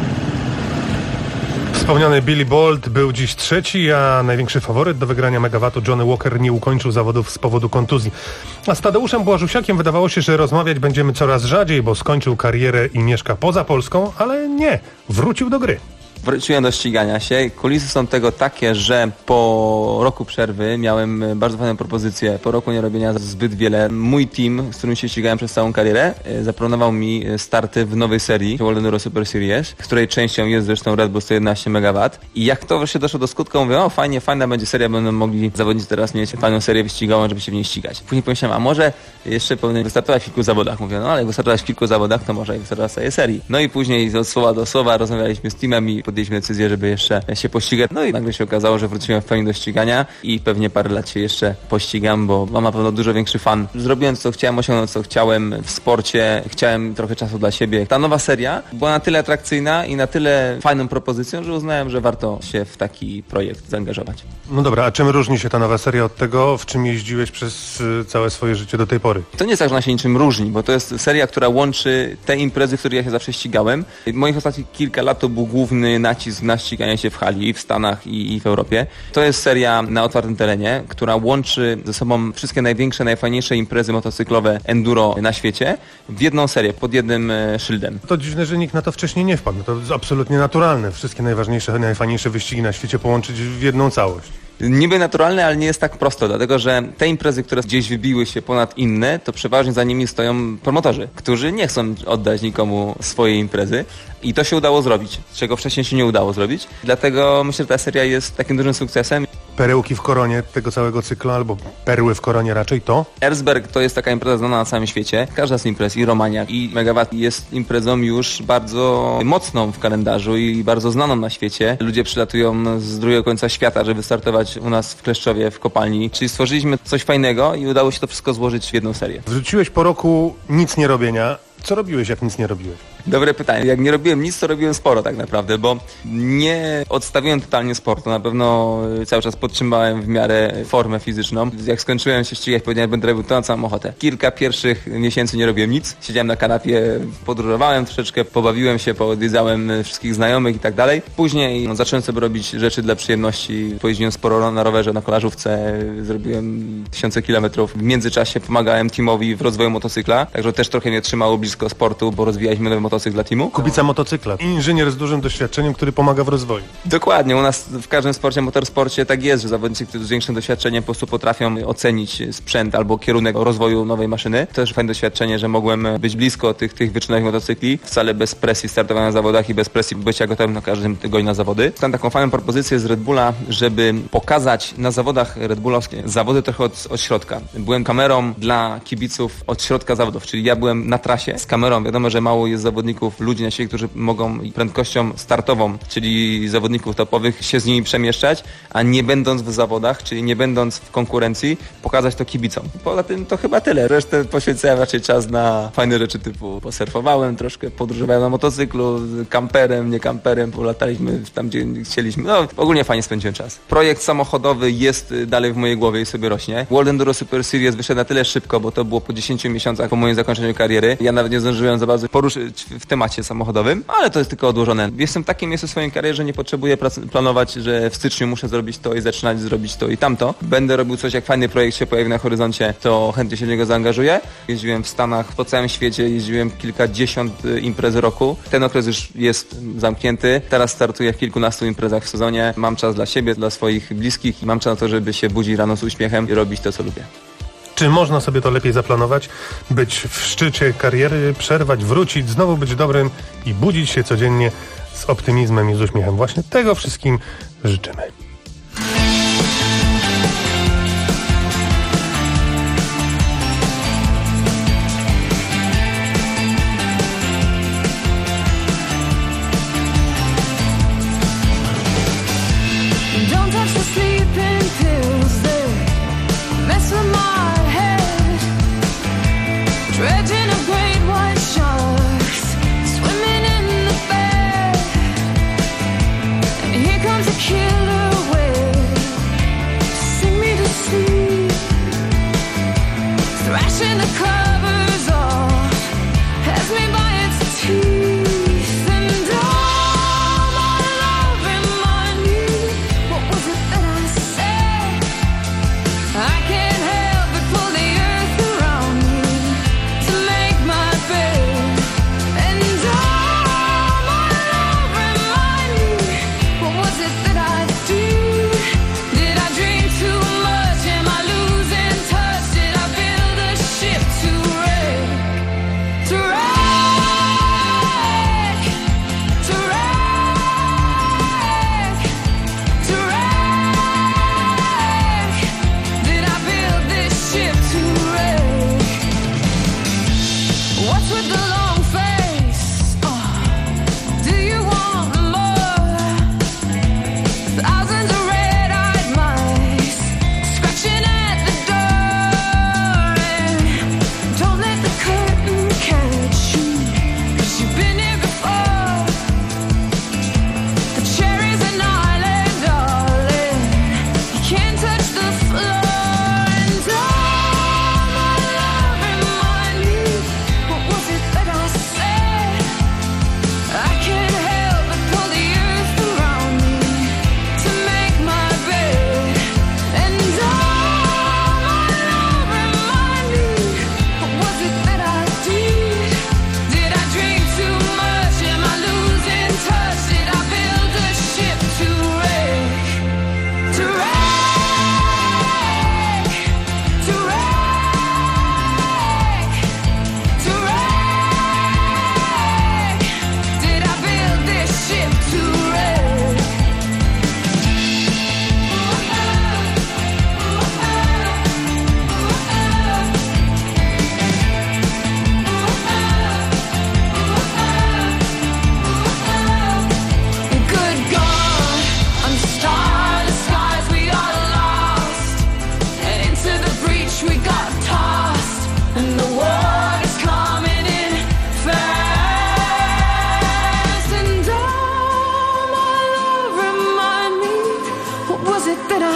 Wspomniany Billy Bolt był dziś trzeci, a największy faworyt do wygrania megawatu Johnny Walker nie ukończył zawodów z powodu kontuzji. A z Tadeuszem Błażusiakiem wydawało się, że rozmawiać będziemy coraz rzadziej, bo skończył karierę i mieszka poza Polską, ale nie, wrócił do gry. Wróciłem do ścigania się. Kulisy są tego takie, że po roku przerwy miałem bardzo fajną propozycję. Po roku nierobienia zbyt wiele. Mój team, z którym się ścigałem przez całą karierę, zaproponował mi starty w nowej serii World Enduro Super Series, której częścią jest zresztą Red Bull 111 MW. I jak to wreszcie doszło do skutku, mówię, o fajnie, fajna będzie seria, będą mogli zawodnicy teraz mieć fajną serię wyścigową, żeby się w niej ścigać. Później pomyślałem, a może jeszcze powinien wystartować w kilku zawodach. Mówię, no ale jak wystartować w kilku zawodach, to może wystartować w całej serii. No i później od słowa do słowa rozmawialiśmy z teamem i podjęliśmy decyzję, żeby jeszcze się pościgać. No i nagle się okazało, że wróciłem w pełni do ścigania i pewnie parę lat się jeszcze pościgam, bo mam na pewno dużo większy fan. Zrobiłem co chciałem, osiągnąć co chciałem w sporcie, chciałem trochę czasu dla siebie. Ta nowa seria była na tyle atrakcyjna i na tyle fajną propozycją, że uznałem, że warto się w taki projekt zaangażować. No dobra, a czym różni się ta nowa seria od tego, w czym jeździłeś przez całe swoje życie do tej pory? To nie jest tak, że ona się niczym różni, bo to jest seria, która łączy te imprezy, w których ja się zawsze ścigałem. Moich ostatnich kilka lat to był główny nacisk na ściganie się w hali, w Stanach i w Europie. To jest seria na otwartym terenie, która łączy ze sobą wszystkie największe, najfajniejsze imprezy motocyklowe enduro na świecie w jedną serię, pod jednym szyldem. To dziwne, że nikt na to wcześniej nie wpadł. To jest absolutnie naturalne. Wszystkie najważniejsze, najfajniejsze wyścigi na świecie połączyć w jedną całość. Niby naturalne, ale nie jest tak prosto, dlatego że te imprezy, które gdzieś wybiły się ponad inne, to przeważnie za nimi stoją promotorzy, którzy nie chcą oddać nikomu swojej imprezy i to się udało zrobić, czego wcześniej się nie udało zrobić. Dlatego myślę, że ta seria jest takim dużym sukcesem. Perełki w koronie tego całego cyklu, albo perły w koronie raczej to? Erzberg to jest taka impreza znana na całym świecie. Każda z imprez, i Romaniak, i Megawatt jest imprezą już bardzo mocną w kalendarzu i bardzo znaną na świecie. Ludzie przylatują z drugiego końca świata, żeby startować u nas w Kleszczowie, w kopalni. Czyli stworzyliśmy coś fajnego i udało się to wszystko złożyć w jedną serię. Wrzuciłeś po roku nic nie robienia. Co robiłeś, jak nic nie robiłeś? Dobre pytanie. Jak nie robiłem nic, to robiłem sporo tak naprawdę, bo nie odstawiłem totalnie sportu. Na pewno cały czas podtrzymałem w miarę formę fizyczną. Jak skończyłem się ścigać, powiedziałem, będę robił to na całą ochotę. Kilka pierwszych miesięcy nie robiłem nic. Siedziałem na kanapie, podróżowałem troszeczkę, pobawiłem się, poodwiedzałem wszystkich znajomych i tak dalej. Później zacząłem sobie robić rzeczy dla przyjemności. Pojeździłem sporo na rowerze, na kolażówce, zrobiłem tysiące kilometrów. W międzyczasie pomagałem teamowi w rozwoju motocykla, także też trochę mnie trzymało blisko sportu, bo rozwijaliśmy nowy motocykl dla teamu. Kubica motocykla. Inżynier z dużym doświadczeniem, który pomaga w rozwoju. Dokładnie. U nas w każdym sporcie, motorsporcie tak jest, że zawodnicy, którzy z większym doświadczeniem po prostu potrafią ocenić sprzęt albo kierunek rozwoju nowej maszyny. To też fajne doświadczenie, że mogłem być blisko tych wyczynowych motocykli, wcale bez presji startowania na zawodach i bez presji bycia gotowym na każdym tygodniu na zawody. Mam taką fajną propozycję z Red Bulla, żeby pokazać na zawodach Red Bullowskie zawody trochę od środka. Byłem kamerą dla kibiców od środka zawodów, czyli ja byłem na trasie z kamerą. Wiadomo, że mało jest zawodników, ludzi na świecie, którzy mogą prędkością startową, czyli zawodników topowych, się z nimi przemieszczać, a nie będąc w zawodach, czyli nie będąc w konkurencji, pokazać to kibicom. Poza tym to chyba tyle. Resztę poświęcałem raczej czas na fajne rzeczy typu posurfowałem troszkę, podróżowałem na motocyklu, kamperem, nie kamperem, polataliśmy tam, gdzie chcieliśmy. No, ogólnie fajnie spędziłem czas. Projekt samochodowy jest dalej w mojej głowie i sobie rośnie. World Enduro Super Series wyszedł na tyle szybko, bo to było po 10 miesiącach po moim zakończeniu kariery. Ja nawet nie zdążyłem za bardzo poruszyć w temacie samochodowym, ale to jest tylko odłożone. Jestem w takim miejscu w swojej karierze, że nie potrzebuję planować, że w styczniu muszę zrobić to i zaczynać zrobić to i tamto. Będę robił coś, jak fajny projekt się pojawi na horyzoncie, to chętnie się w niego zaangażuję. Jeździłem w Stanach, po całym świecie, jeździłem kilkadziesiąt imprez roku. Ten okres już jest zamknięty. Teraz startuję w kilkunastu imprezach w sezonie. Mam czas dla siebie, dla swoich bliskich i mam czas na to, żeby się budzić rano z uśmiechem i robić to, co lubię. Czy można sobie to lepiej zaplanować? Być w szczycie kariery, przerwać, wrócić, znowu być dobrym i budzić się codziennie z optymizmem i z uśmiechem. Właśnie tego wszystkim życzymy.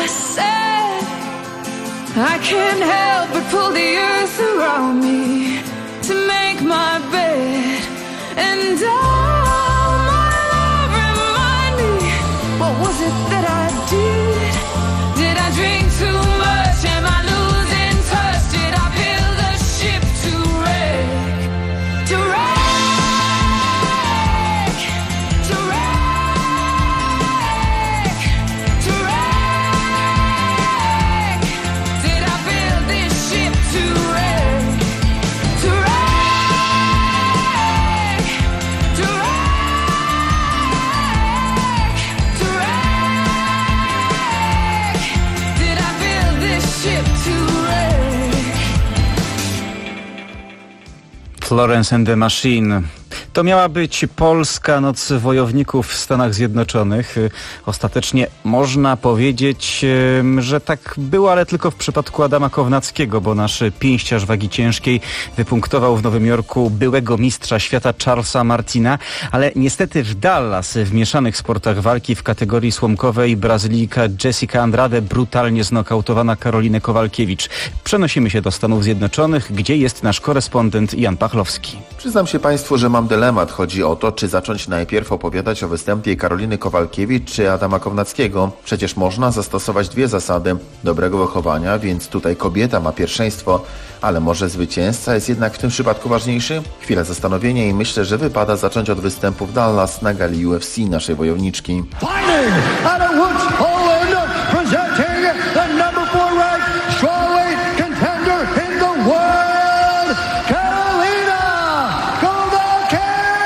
I said I can't help but pull the earth around me to make my bed. And all my love, remind me, what was it that I did? Did I drink too much? Am I losing touch? Did I build a ship to wreck? To wreck, to wreck, to wreck. Did I build this ship to wreck? To wreck, to wreck, to wreck. Did I build this ship to wreck? Florence and the Machine. To miała być polska Noc Wojowników w Stanach Zjednoczonych. Ostatecznie można powiedzieć, że tak było, ale tylko w przypadku Adama Kownackiego, bo nasz pięściarz wagi ciężkiej wypunktował w Nowym Jorku byłego mistrza świata Charlesa Martina, ale niestety w Dallas w mieszanych sportach walki w kategorii słomkowej Brazylijka Jessica Andrade brutalnie znokautowana Karolinę Kowalkiewicz. Przenosimy się do Stanów Zjednoczonych, gdzie jest nasz korespondent Jan Pachlowski. Przyznam się Państwu, że mam dylemat. Chodzi o to, czy zacząć najpierw opowiadać o występie Karoliny Kowalkiewicz czy Adama Kownackiego. Przecież można zastosować dwie zasady dobrego wychowania, więc tutaj kobieta ma pierwszeństwo, ale może zwycięzca jest jednak w tym przypadku ważniejszy? Chwila zastanowienia i myślę, że wypada zacząć od występu w Dallas na gali UFC naszej wojowniczki. Fighting out of Woods, Poland, presenting the number 4 ranked strawweight contender in the world, Karolina Kowalkiewicz!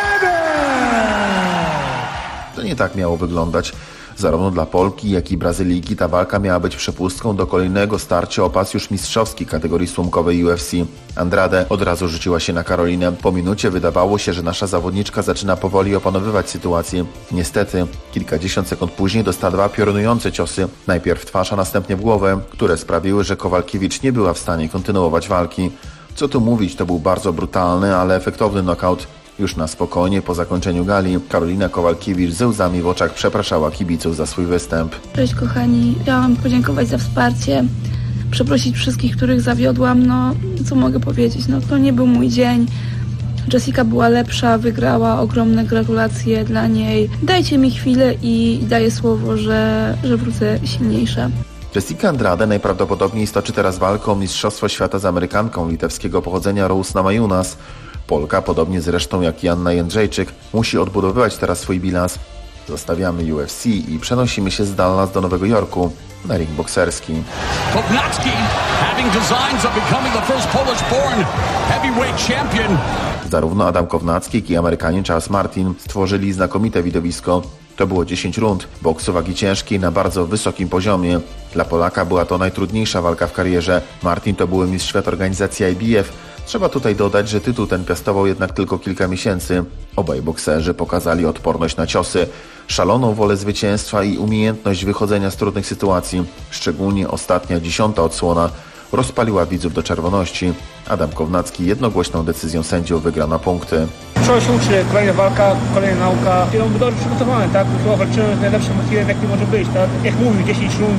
To nie tak miało wyglądać. Zarówno dla Polki, jak i Brazylijki ta walka miała być przepustką do kolejnego starcia o pas już mistrzowski kategorii słomkowej UFC. Andrade od razu rzuciła się na Karolinę. Po minucie wydawało się, że nasza zawodniczka zaczyna powoli opanowywać sytuację. Niestety, kilkadziesiąt sekund później dostała dwa piorunujące ciosy. Najpierw w twarz, a następnie w głowę, które sprawiły, że Kowalkiewicz nie była w stanie kontynuować walki. Co tu mówić, to był bardzo brutalny, ale efektowny knockout. Już na spokojnie po zakończeniu gali Karolina Kowalkiewicz ze łzami w oczach przepraszała kibiców za swój występ. Cześć kochani, chciałam podziękować za wsparcie, przeprosić wszystkich, których zawiodłam. No, co mogę powiedzieć, no to nie był mój dzień. Jessica była lepsza, wygrała, ogromne gratulacje dla niej. Dajcie mi chwilę i daję słowo, że wrócę silniejsza. Jessica Andrade najprawdopodobniej stoczy teraz walkę o Mistrzostwo Świata z Amerykanką litewskiego pochodzenia Rose Namajunas. Polka, podobnie zresztą jak Joanna Jędrzejczyk, musi odbudowywać teraz swój bilans. Zostawiamy UFC i przenosimy się z Dallas do Nowego Jorku na ring bokserski. Kownacki having designs of becoming the first Polish-born heavyweight champion. Zarówno Adam Kownacki, jak i Amerykanin Charles Martin stworzyli znakomite widowisko. To było 10 rund boksu wagi ciężkiej na bardzo wysokim poziomie. Dla Polaka była to najtrudniejsza walka w karierze. Martin to były mistrz świata organizacji IBF. Trzeba tutaj dodać, że tytuł ten piastował jednak tylko kilka miesięcy. Obaj bokserzy pokazali odporność na ciosy, szaloną wolę zwycięstwa i umiejętność wychodzenia z trudnych sytuacji. Szczególnie ostatnia 10. odsłona rozpaliła widzów do czerwoności. Adam Kownacki jednogłośną decyzją sędziów wygrał na punkty. Czego się uczy? Kolejna walka, kolejna nauka. Byłem dobrze przygotowany, tak? Chyba walczyłem z najlepszym motivem, jaki może być, tak? Jak mówił, 10 rund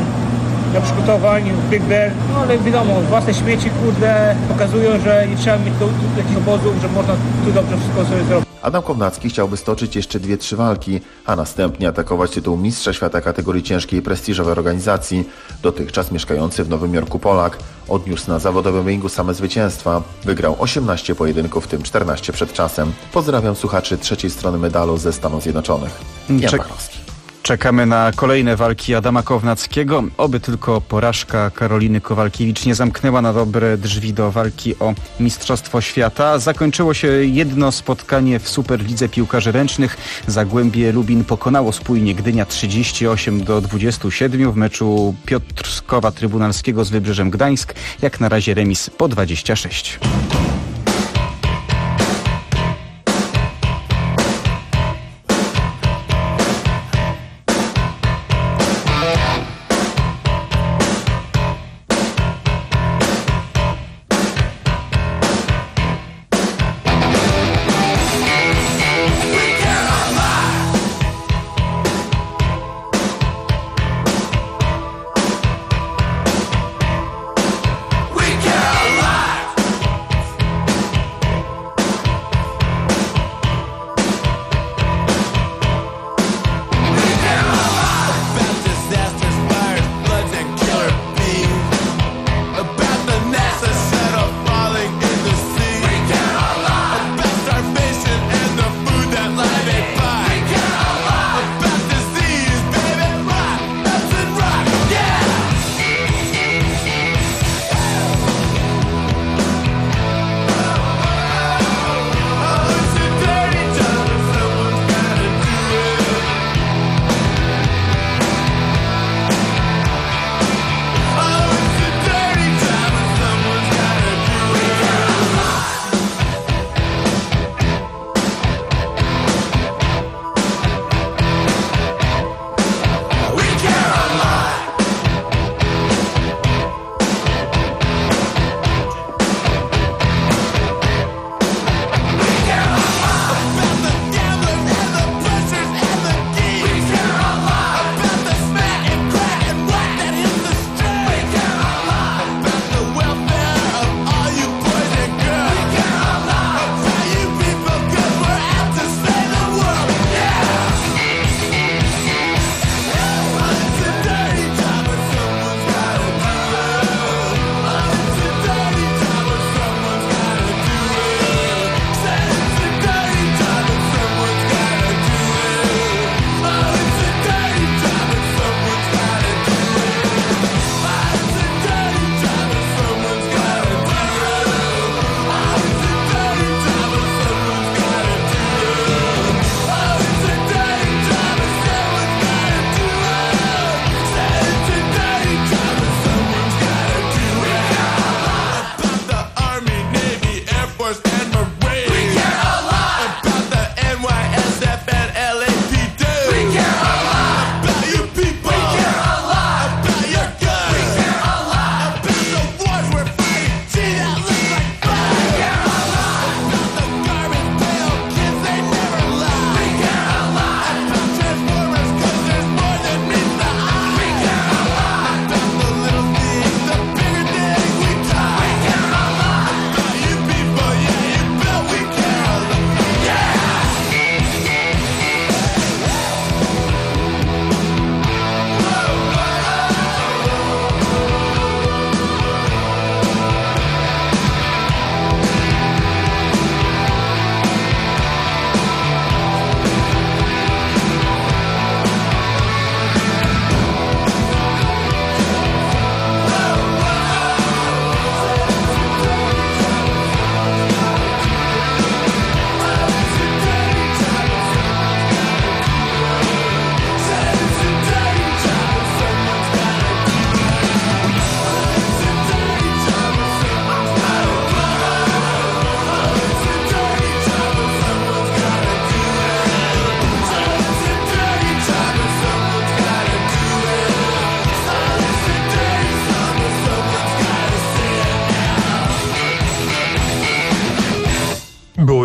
na przygotowań, Big Bear, no ale wiadomo, własne śmieci, kurde, pokazują, że nie trzeba mieć takich obozów, że można tu dobrze wszystko sobie zrobić. Adam Kownacki chciałby stoczyć jeszcze 2-3 walki, a następnie atakować tytuł mistrza świata kategorii ciężkiej prestiżowej organizacji. Dotychczas mieszkający w Nowym Jorku Polak odniósł na zawodowym ringu same zwycięstwa. Wygrał 18 pojedynków, w tym 14 przed czasem. Pozdrawiam słuchaczy trzeciej strony medalu ze Stanów Zjednoczonych. Jan Pachlowski. Czekamy na kolejne walki Adama Kownackiego. Oby tylko porażka Karoliny Kowalkiewicz nie zamknęła na dobre drzwi do walki o Mistrzostwo Świata. Zakończyło się jedno spotkanie w Superlidze Piłkarzy Ręcznych. Zagłębie Lubin pokonało spójnie Gdynia 38-27 w meczu Piotrkowa Trybunalskiego z Wybrzeżem Gdańsk. Jak na razie remis po 26.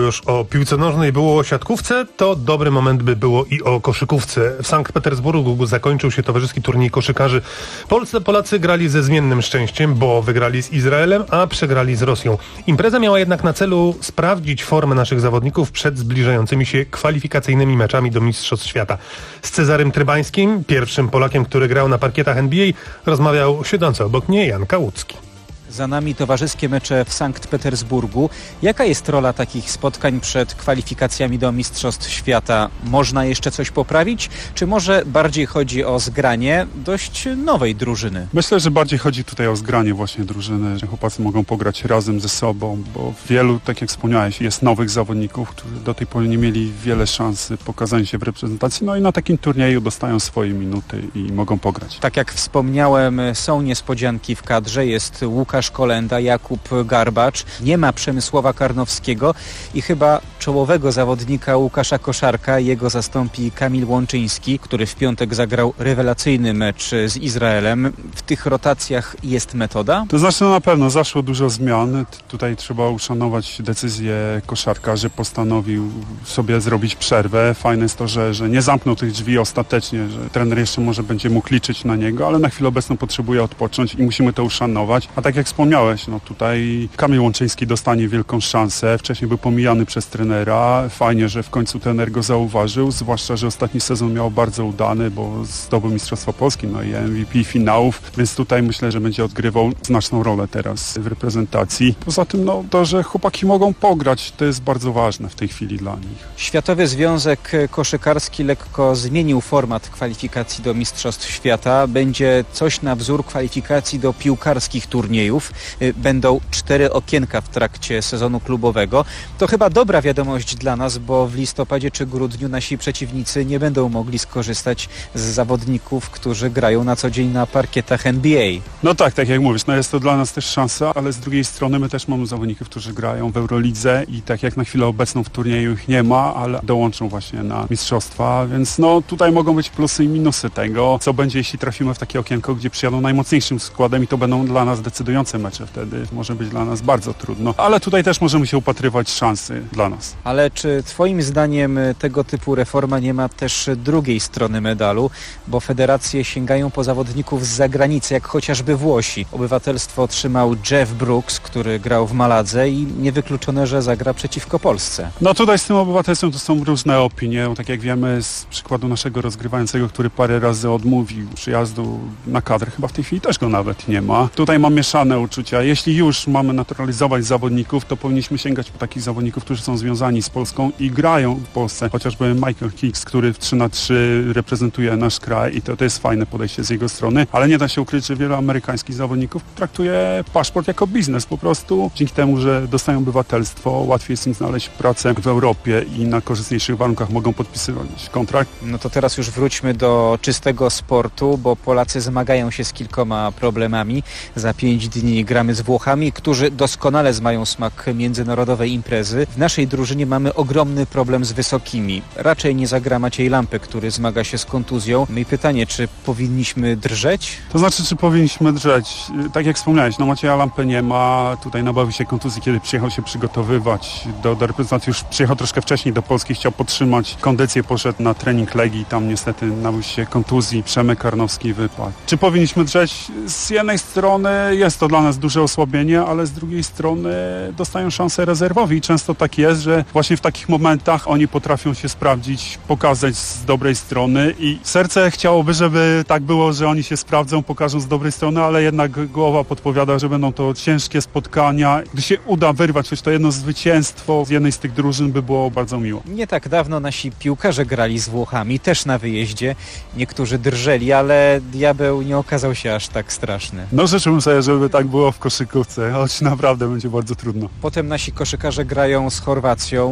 już o piłce nożnej, było o siatkówce, to dobry moment by było i o koszykówce. W Sankt Petersburgu zakończył się towarzyski turniej koszykarzy. Polacy grali ze zmiennym szczęściem, bo wygrali z Izraelem, a przegrali z Rosją. Impreza miała jednak na celu sprawdzić formę naszych zawodników przed zbliżającymi się kwalifikacyjnymi meczami do Mistrzostw Świata. Z Cezarym Trybańskim, pierwszym Polakiem, który grał na parkietach NBA, rozmawiał siedzący obok mnie Jan Kałucki. Za nami towarzyskie mecze w Sankt Petersburgu. Jaka jest rola takich spotkań przed kwalifikacjami do Mistrzostw Świata? Można jeszcze coś poprawić? Czy może bardziej chodzi o zgranie dość nowej drużyny? Myślę, że bardziej chodzi tutaj o zgranie właśnie drużyny, że chłopacy mogą pograć razem ze sobą, bo wielu, tak jak wspomniałeś, jest nowych zawodników, którzy do tej pory nie mieli wiele szans pokazania się w reprezentacji, no i na takim turnieju dostają swoje minuty i mogą pograć. Tak jak wspomniałem, są niespodzianki w kadrze, jest Łukasz Kolenda, Jakub Garbacz, nie ma Przemysława Karnowskiego i chyba czołowego zawodnika Łukasza Koszarka, jego zastąpi Kamil Łączyński, który w piątek zagrał rewelacyjny mecz z Izraelem. W tych rotacjach jest metoda? To znaczy na pewno zaszło dużo zmian. Tutaj trzeba uszanować decyzję Koszarka, że postanowił sobie zrobić przerwę. Fajne jest to, że nie zamknął tych drzwi ostatecznie, że trener jeszcze może będzie mógł liczyć na niego, ale na chwilę obecną potrzebuje odpocząć i musimy to uszanować. A tak jak wspomniałeś, no tutaj Kamil Łączyński dostanie wielką szansę. Wcześniej był pomijany przez trenera. Fajnie, że w końcu trener go zauważył, zwłaszcza, że ostatni sezon miał bardzo udany, bo zdobył Mistrzostwa Polski, no i MVP finałów, więc tutaj myślę, że będzie odgrywał znaczną rolę teraz w reprezentacji. Poza tym, no to, że chłopaki mogą pograć, to jest bardzo ważne w tej chwili dla nich. Światowy Związek Koszykarski lekko zmienił format kwalifikacji do Mistrzostw Świata. Będzie coś na wzór kwalifikacji do piłkarskich turniejów. Będą 4 okienka w trakcie sezonu klubowego. To chyba dobra wiadomość dla nas, bo w listopadzie czy grudniu nasi przeciwnicy nie będą mogli skorzystać z zawodników, którzy grają na co dzień na parkietach NBA. No tak jak mówisz, no jest to dla nas też szansa, ale z drugiej strony my też mamy zawodników, którzy grają w Eurolidze i tak jak na chwilę obecną w turnieju ich nie ma, ale dołączą właśnie na mistrzostwa, więc no tutaj mogą być plusy i minusy tego, co będzie, jeśli trafimy w takie okienko, gdzie przyjadą najmocniejszym składem i to będą dla nas decydujące mecze. Wtedy może być dla nas bardzo trudno, ale tutaj też możemy się upatrywać szansy dla nas. Ale czy twoim zdaniem tego typu reforma nie ma też drugiej strony medalu, bo federacje sięgają po zawodników z zagranicy, jak chociażby Włosi. Obywatelstwo otrzymał Jeff Brooks, który grał w Maladze i niewykluczone, że zagra przeciwko Polsce. No tutaj z tym obywatelstwem to są różne opinie, tak jak wiemy z przykładu naszego rozgrywającego, który parę razy odmówił przyjazdu na kadrę, chyba w tej chwili też go nawet nie ma. Tutaj mam mieszane uczucia. Jeśli już mamy naturalizować zawodników, to powinniśmy sięgać po takich zawodników, którzy są związani z Polską i grają w Polsce. Chociażby Michael Hicks, który w 3x3 reprezentuje nasz kraj i to jest fajne podejście z jego strony, ale nie da się ukryć, że wielu amerykańskich zawodników traktuje paszport jako biznes po prostu. Dzięki temu, że dostają obywatelstwo, łatwiej jest im znaleźć pracę w Europie i na korzystniejszych warunkach mogą podpisywać kontrakt. No to teraz już wróćmy do czystego sportu, bo Polacy zmagają się z kilkoma problemami. Za 5 dni gramy z Włochami, którzy doskonale znają smak międzynarodowej imprezy. W naszej drużynie mamy ogromny problem z wysokimi. Raczej nie zagra Maciej Lampę, który zmaga się z kontuzją. No i pytanie, czy powinniśmy drżeć? To znaczy, czy powinniśmy drżeć? Tak jak wspomniałeś, no Macieja Lampy nie ma. Tutaj nabawił się kontuzji, kiedy przyjechał się przygotowywać do reprezentacji. Już przyjechał troszkę wcześniej do Polski, chciał podtrzymać kondycję, poszedł na trening Legii. Tam niestety nabawił się kontuzji. Przemek Karnowski wypadł. Czy powinniśmy drżeć? Z jednej strony jest to dla nas duże osłabienie, ale z drugiej strony dostają szansę rezerwowi i często tak jest, że właśnie w takich momentach oni potrafią się sprawdzić, pokazać z dobrej strony i serce chciałoby, żeby tak było, że oni się sprawdzą, pokażą z dobrej strony, ale jednak głowa podpowiada, że będą to ciężkie spotkania. Gdy się uda wyrwać choć to jedno zwycięstwo z jednej z tych drużyn, by było bardzo miło. Nie tak dawno nasi piłkarze grali z Włochami, też na wyjeździe. Niektórzy drżeli, ale diabeł nie okazał się aż tak straszny. No życzyłbym sobie, żeby tak było w koszykówce, choć naprawdę będzie bardzo trudno. Potem nasi koszykarze grają z Chorwacją.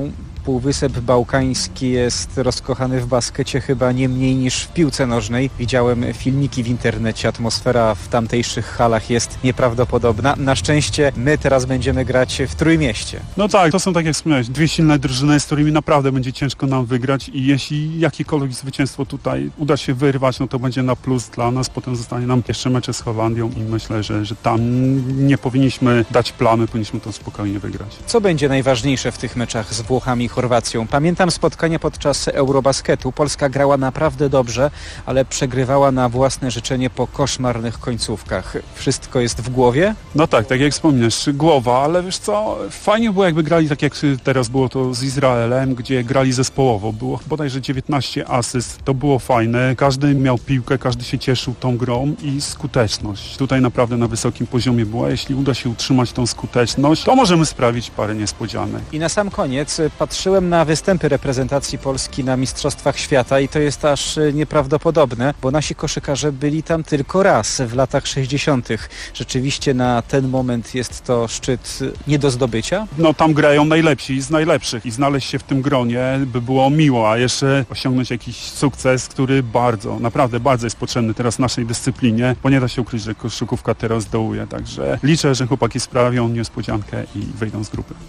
Półwysep Bałkański jest rozkochany w baskecie chyba nie mniej niż w piłce nożnej. Widziałem filmiki w internecie, atmosfera w tamtejszych halach jest nieprawdopodobna. Na szczęście my teraz będziemy grać w Trójmieście. No tak, to są, tak jak wspomniałeś, dwie silne drużyny, z którymi naprawdę będzie ciężko nam wygrać i jeśli jakiekolwiek zwycięstwo tutaj uda się wyrwać, no to będzie na plus dla nas. Potem zostanie nam jeszcze mecze z Holandią i myślę, że tam nie powinniśmy dać plamy, powinniśmy to spokojnie wygrać. Co będzie najważniejsze w tych meczach z Włochami i Chorwacją? Pamiętam spotkania podczas Eurobasketu. Polska grała naprawdę dobrze, ale przegrywała na własne życzenie po koszmarnych końcówkach. Wszystko jest w głowie? No tak jak wspomniesz, głowa, ale wiesz co, fajnie było jakby grali tak jak teraz było to z Izraelem, gdzie grali zespołowo. Było bodajże 19 asyst, to było fajne. Każdy miał piłkę, każdy się cieszył tą grą i skuteczność. Tutaj naprawdę na wysokim poziomie była. Jeśli uda się utrzymać tą skuteczność, to możemy sprawić parę niespodzianek. I na sam koniec patrzyłem na występy reprezentacji Polski na Mistrzostwach Świata i to jest aż nieprawdopodobne, bo nasi koszykarze byli tam tylko raz w latach 60. Rzeczywiście na ten moment jest to szczyt nie do zdobycia? No tam grają najlepsi z najlepszych i znaleźć się w tym gronie by było miło, a jeszcze osiągnąć jakiś sukces, który naprawdę bardzo jest potrzebny teraz w naszej dyscyplinie, bo nie da się ukryć, że koszykówka teraz dołuje, także liczę, że chłopaki sprawią niespodziankę i wyjdą z grupy.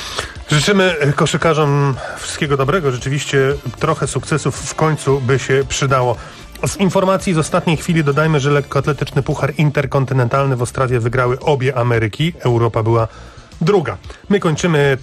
Życzymy koszykarzom wszystkiego dobrego. Rzeczywiście trochę sukcesów w końcu by się przydało. Z informacji z ostatniej chwili dodajmy, że lekkoatletyczny puchar interkontynentalny w Ostrawie wygrały obie Ameryki. Europa była druga. My kończymy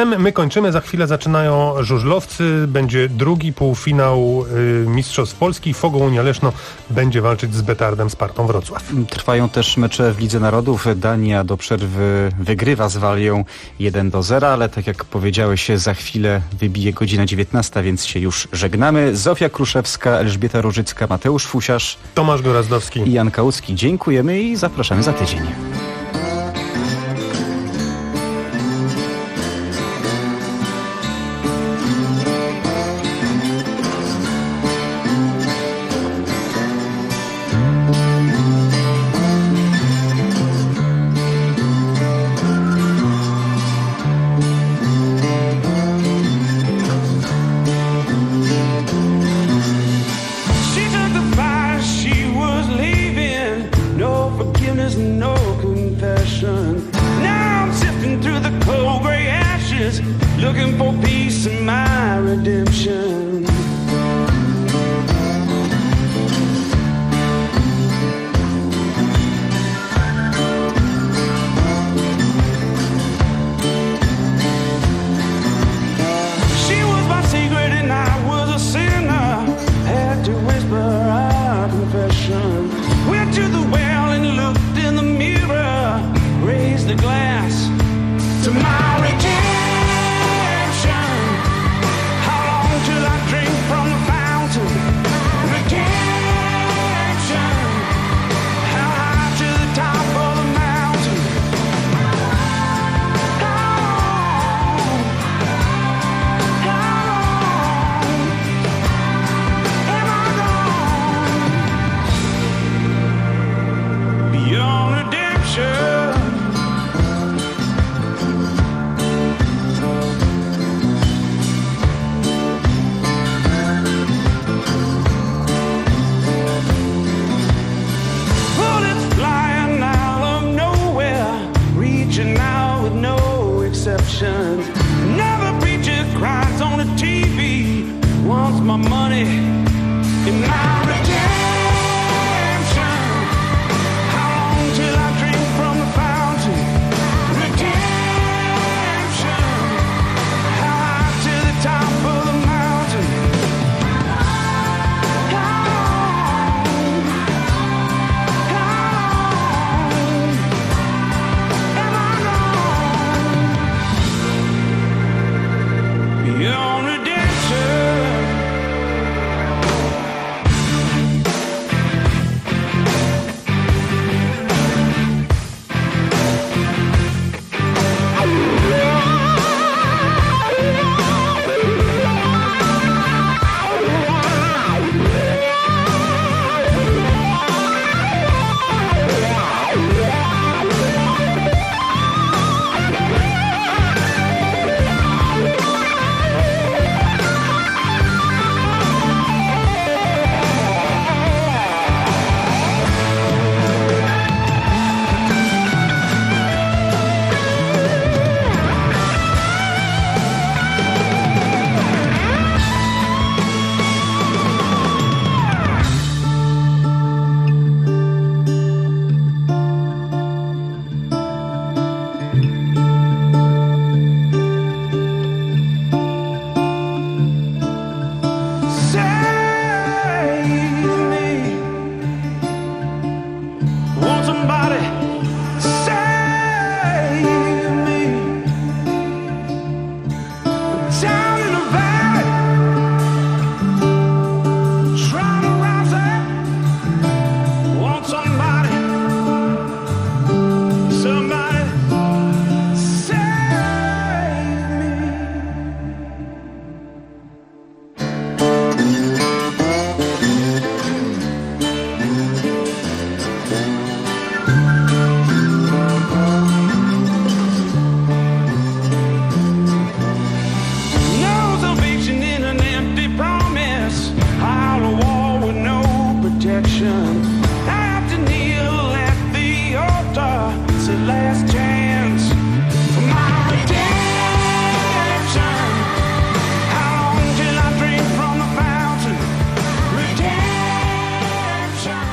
TSM, za chwilę zaczynają żużlowcy, będzie drugi półfinał Mistrzostw Polski. Fogą Unia Leszno będzie walczyć z Betardem Spartą Wrocław. Trwają też mecze w Lidze Narodów. Dania do przerwy wygrywa z Walią 1-0, ale tak jak powiedziałeś, za chwilę wybije godzina 19, więc się już żegnamy. Zofia Kruszewska, Elżbieta Różycka, Mateusz Fusiarz, Tomasz Gorazdowski i Jan Kałucki. Dziękujemy i zapraszamy za tydzień. Looking for peace and my redemption. She was my secret and I was a sinner. Had to whisper our confession. Went to the well and looked in the mirror. Raised the glass to my redemption. Another preacher cries on the TV, wants my money and my redemption. How long till I drink from the fountain? Redemption. How high to the top of the mountain? How long? Am I gone? Beyond redemption. protection. I have to kneel at the altar. It's the last chance for my redemption. How long till I drink from the fountain? Redemption.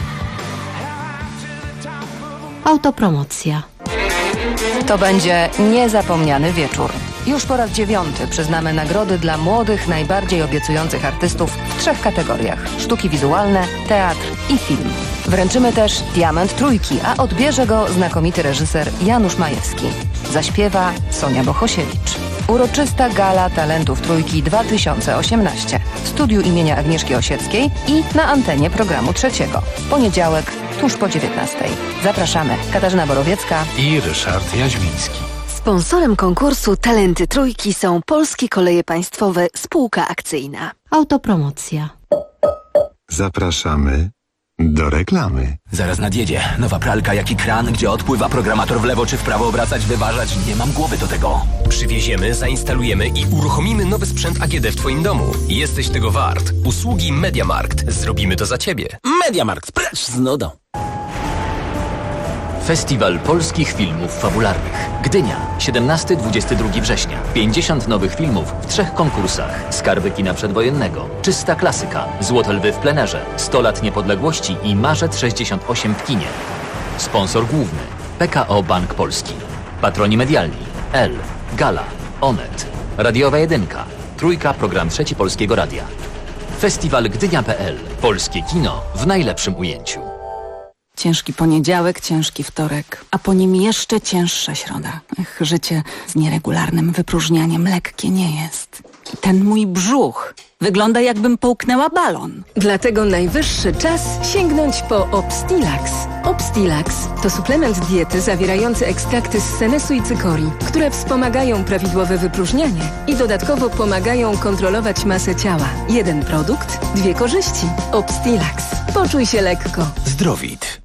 Autopromocja. To będzie niezapomniany wieczór. Już po raz 9 przyznamy nagrody dla młodych, najbardziej obiecujących artystów w 3 kategoriach: sztuki wizualne, teatr i film. Wręczymy też Diament Trójki, a odbierze go znakomity reżyser Janusz Majewski. Zaśpiewa Sonia Bohosiewicz. Uroczysta gala talentów Trójki 2018 w studiu imienia Agnieszki Osieckiej i na antenie programu Trzeciego. W poniedziałek, tuż po 19:00. Zapraszamy. Katarzyna Borowiecka i Ryszard Jaźwiński. Sponsorem konkursu Talenty Trójki są Polskie Koleje Państwowe Spółka Akcyjna. Autopromocja. Zapraszamy do reklamy. Zaraz nadjedzie. Nowa pralka jak i kran, gdzie odpływa programator w lewo czy w prawo obracać, wyważać. Nie mam głowy do tego. Przywieziemy, zainstalujemy i uruchomimy nowy sprzęt AGD w Twoim domu. Jesteś tego wart. Usługi MediaMarkt. Zrobimy to za Ciebie. MediaMarkt, precz z nudą. Festiwal Polskich Filmów Fabularnych. Gdynia, 17-22 września. 50 nowych filmów w 3 konkursach. Skarby kina przedwojennego, Czysta klasyka, Złote lwy w plenerze, 100 lat niepodległości i Marzec 68 w kinie. Sponsor główny PKO Bank Polski. Patroni medialni L, Gala, Onet, Radiowa Jedynka, Trójka, program 3 Polskiego Radia. Festiwal Gdynia.pl. Polskie kino w najlepszym ujęciu. Ciężki poniedziałek, ciężki wtorek, a po nim jeszcze cięższa środa. Życie z nieregularnym wypróżnianiem lekkie nie jest. Ten mój brzuch wygląda, jakbym połknęła balon. Dlatego najwyższy czas sięgnąć po Obstilax. Obstilax to suplement diety zawierający ekstrakty z senesu i cykorii, które wspomagają prawidłowe wypróżnianie i dodatkowo pomagają kontrolować masę ciała. Jeden produkt, 2 korzyści. Obstilax. Poczuj się lekko. Zdrowit.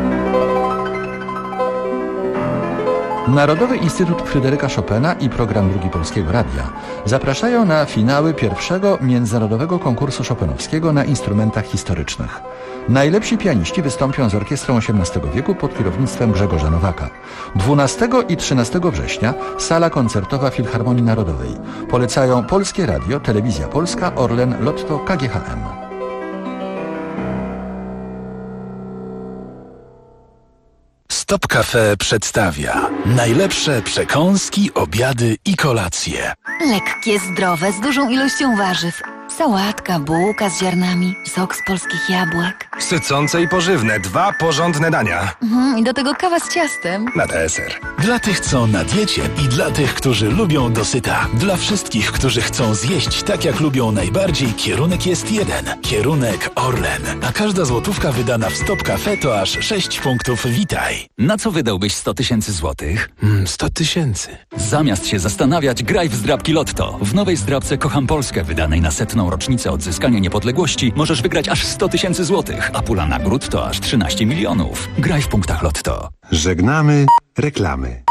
Narodowy Instytut Fryderyka Chopina i program Drugi Polskiego Radia zapraszają na finały pierwszego międzynarodowego konkursu chopinowskiego na instrumentach historycznych. Najlepsi pianiści wystąpią z orkiestrą XVIII wieku pod kierownictwem Grzegorza Nowaka. 12 i 13 września sala koncertowa Filharmonii Narodowej. Polecają Polskie Radio, Telewizja Polska, Orlen, Lotto, KGHM. Stop Cafe przedstawia najlepsze przekąski, obiady i kolacje. Lekkie, zdrowe, z dużą ilością warzyw. Sałatka, bułka z ziarnami, sok z polskich jabłek. Sycące i pożywne, 2 porządne dania. I do tego kawa z ciastem. Na deser. Dla tych, co na diecie i dla tych, którzy lubią dosyta. Dla wszystkich, którzy chcą zjeść tak, jak lubią najbardziej, kierunek jest jeden. Kierunek Orlen. A każda złotówka wydana w Stop Cafe to aż 6 punktów Witaj. Na co wydałbyś 100 000 złotych? 100 000. Zamiast się zastanawiać, graj w zdrabki Lotto. W nowej zdrabce Kocham Polskę, wydanej na 100. rocznicę odzyskania niepodległości, możesz wygrać aż 100 000 złotych, a pula nagród to aż 13 milionów. Graj w punktach Lotto. Żegnamy reklamy.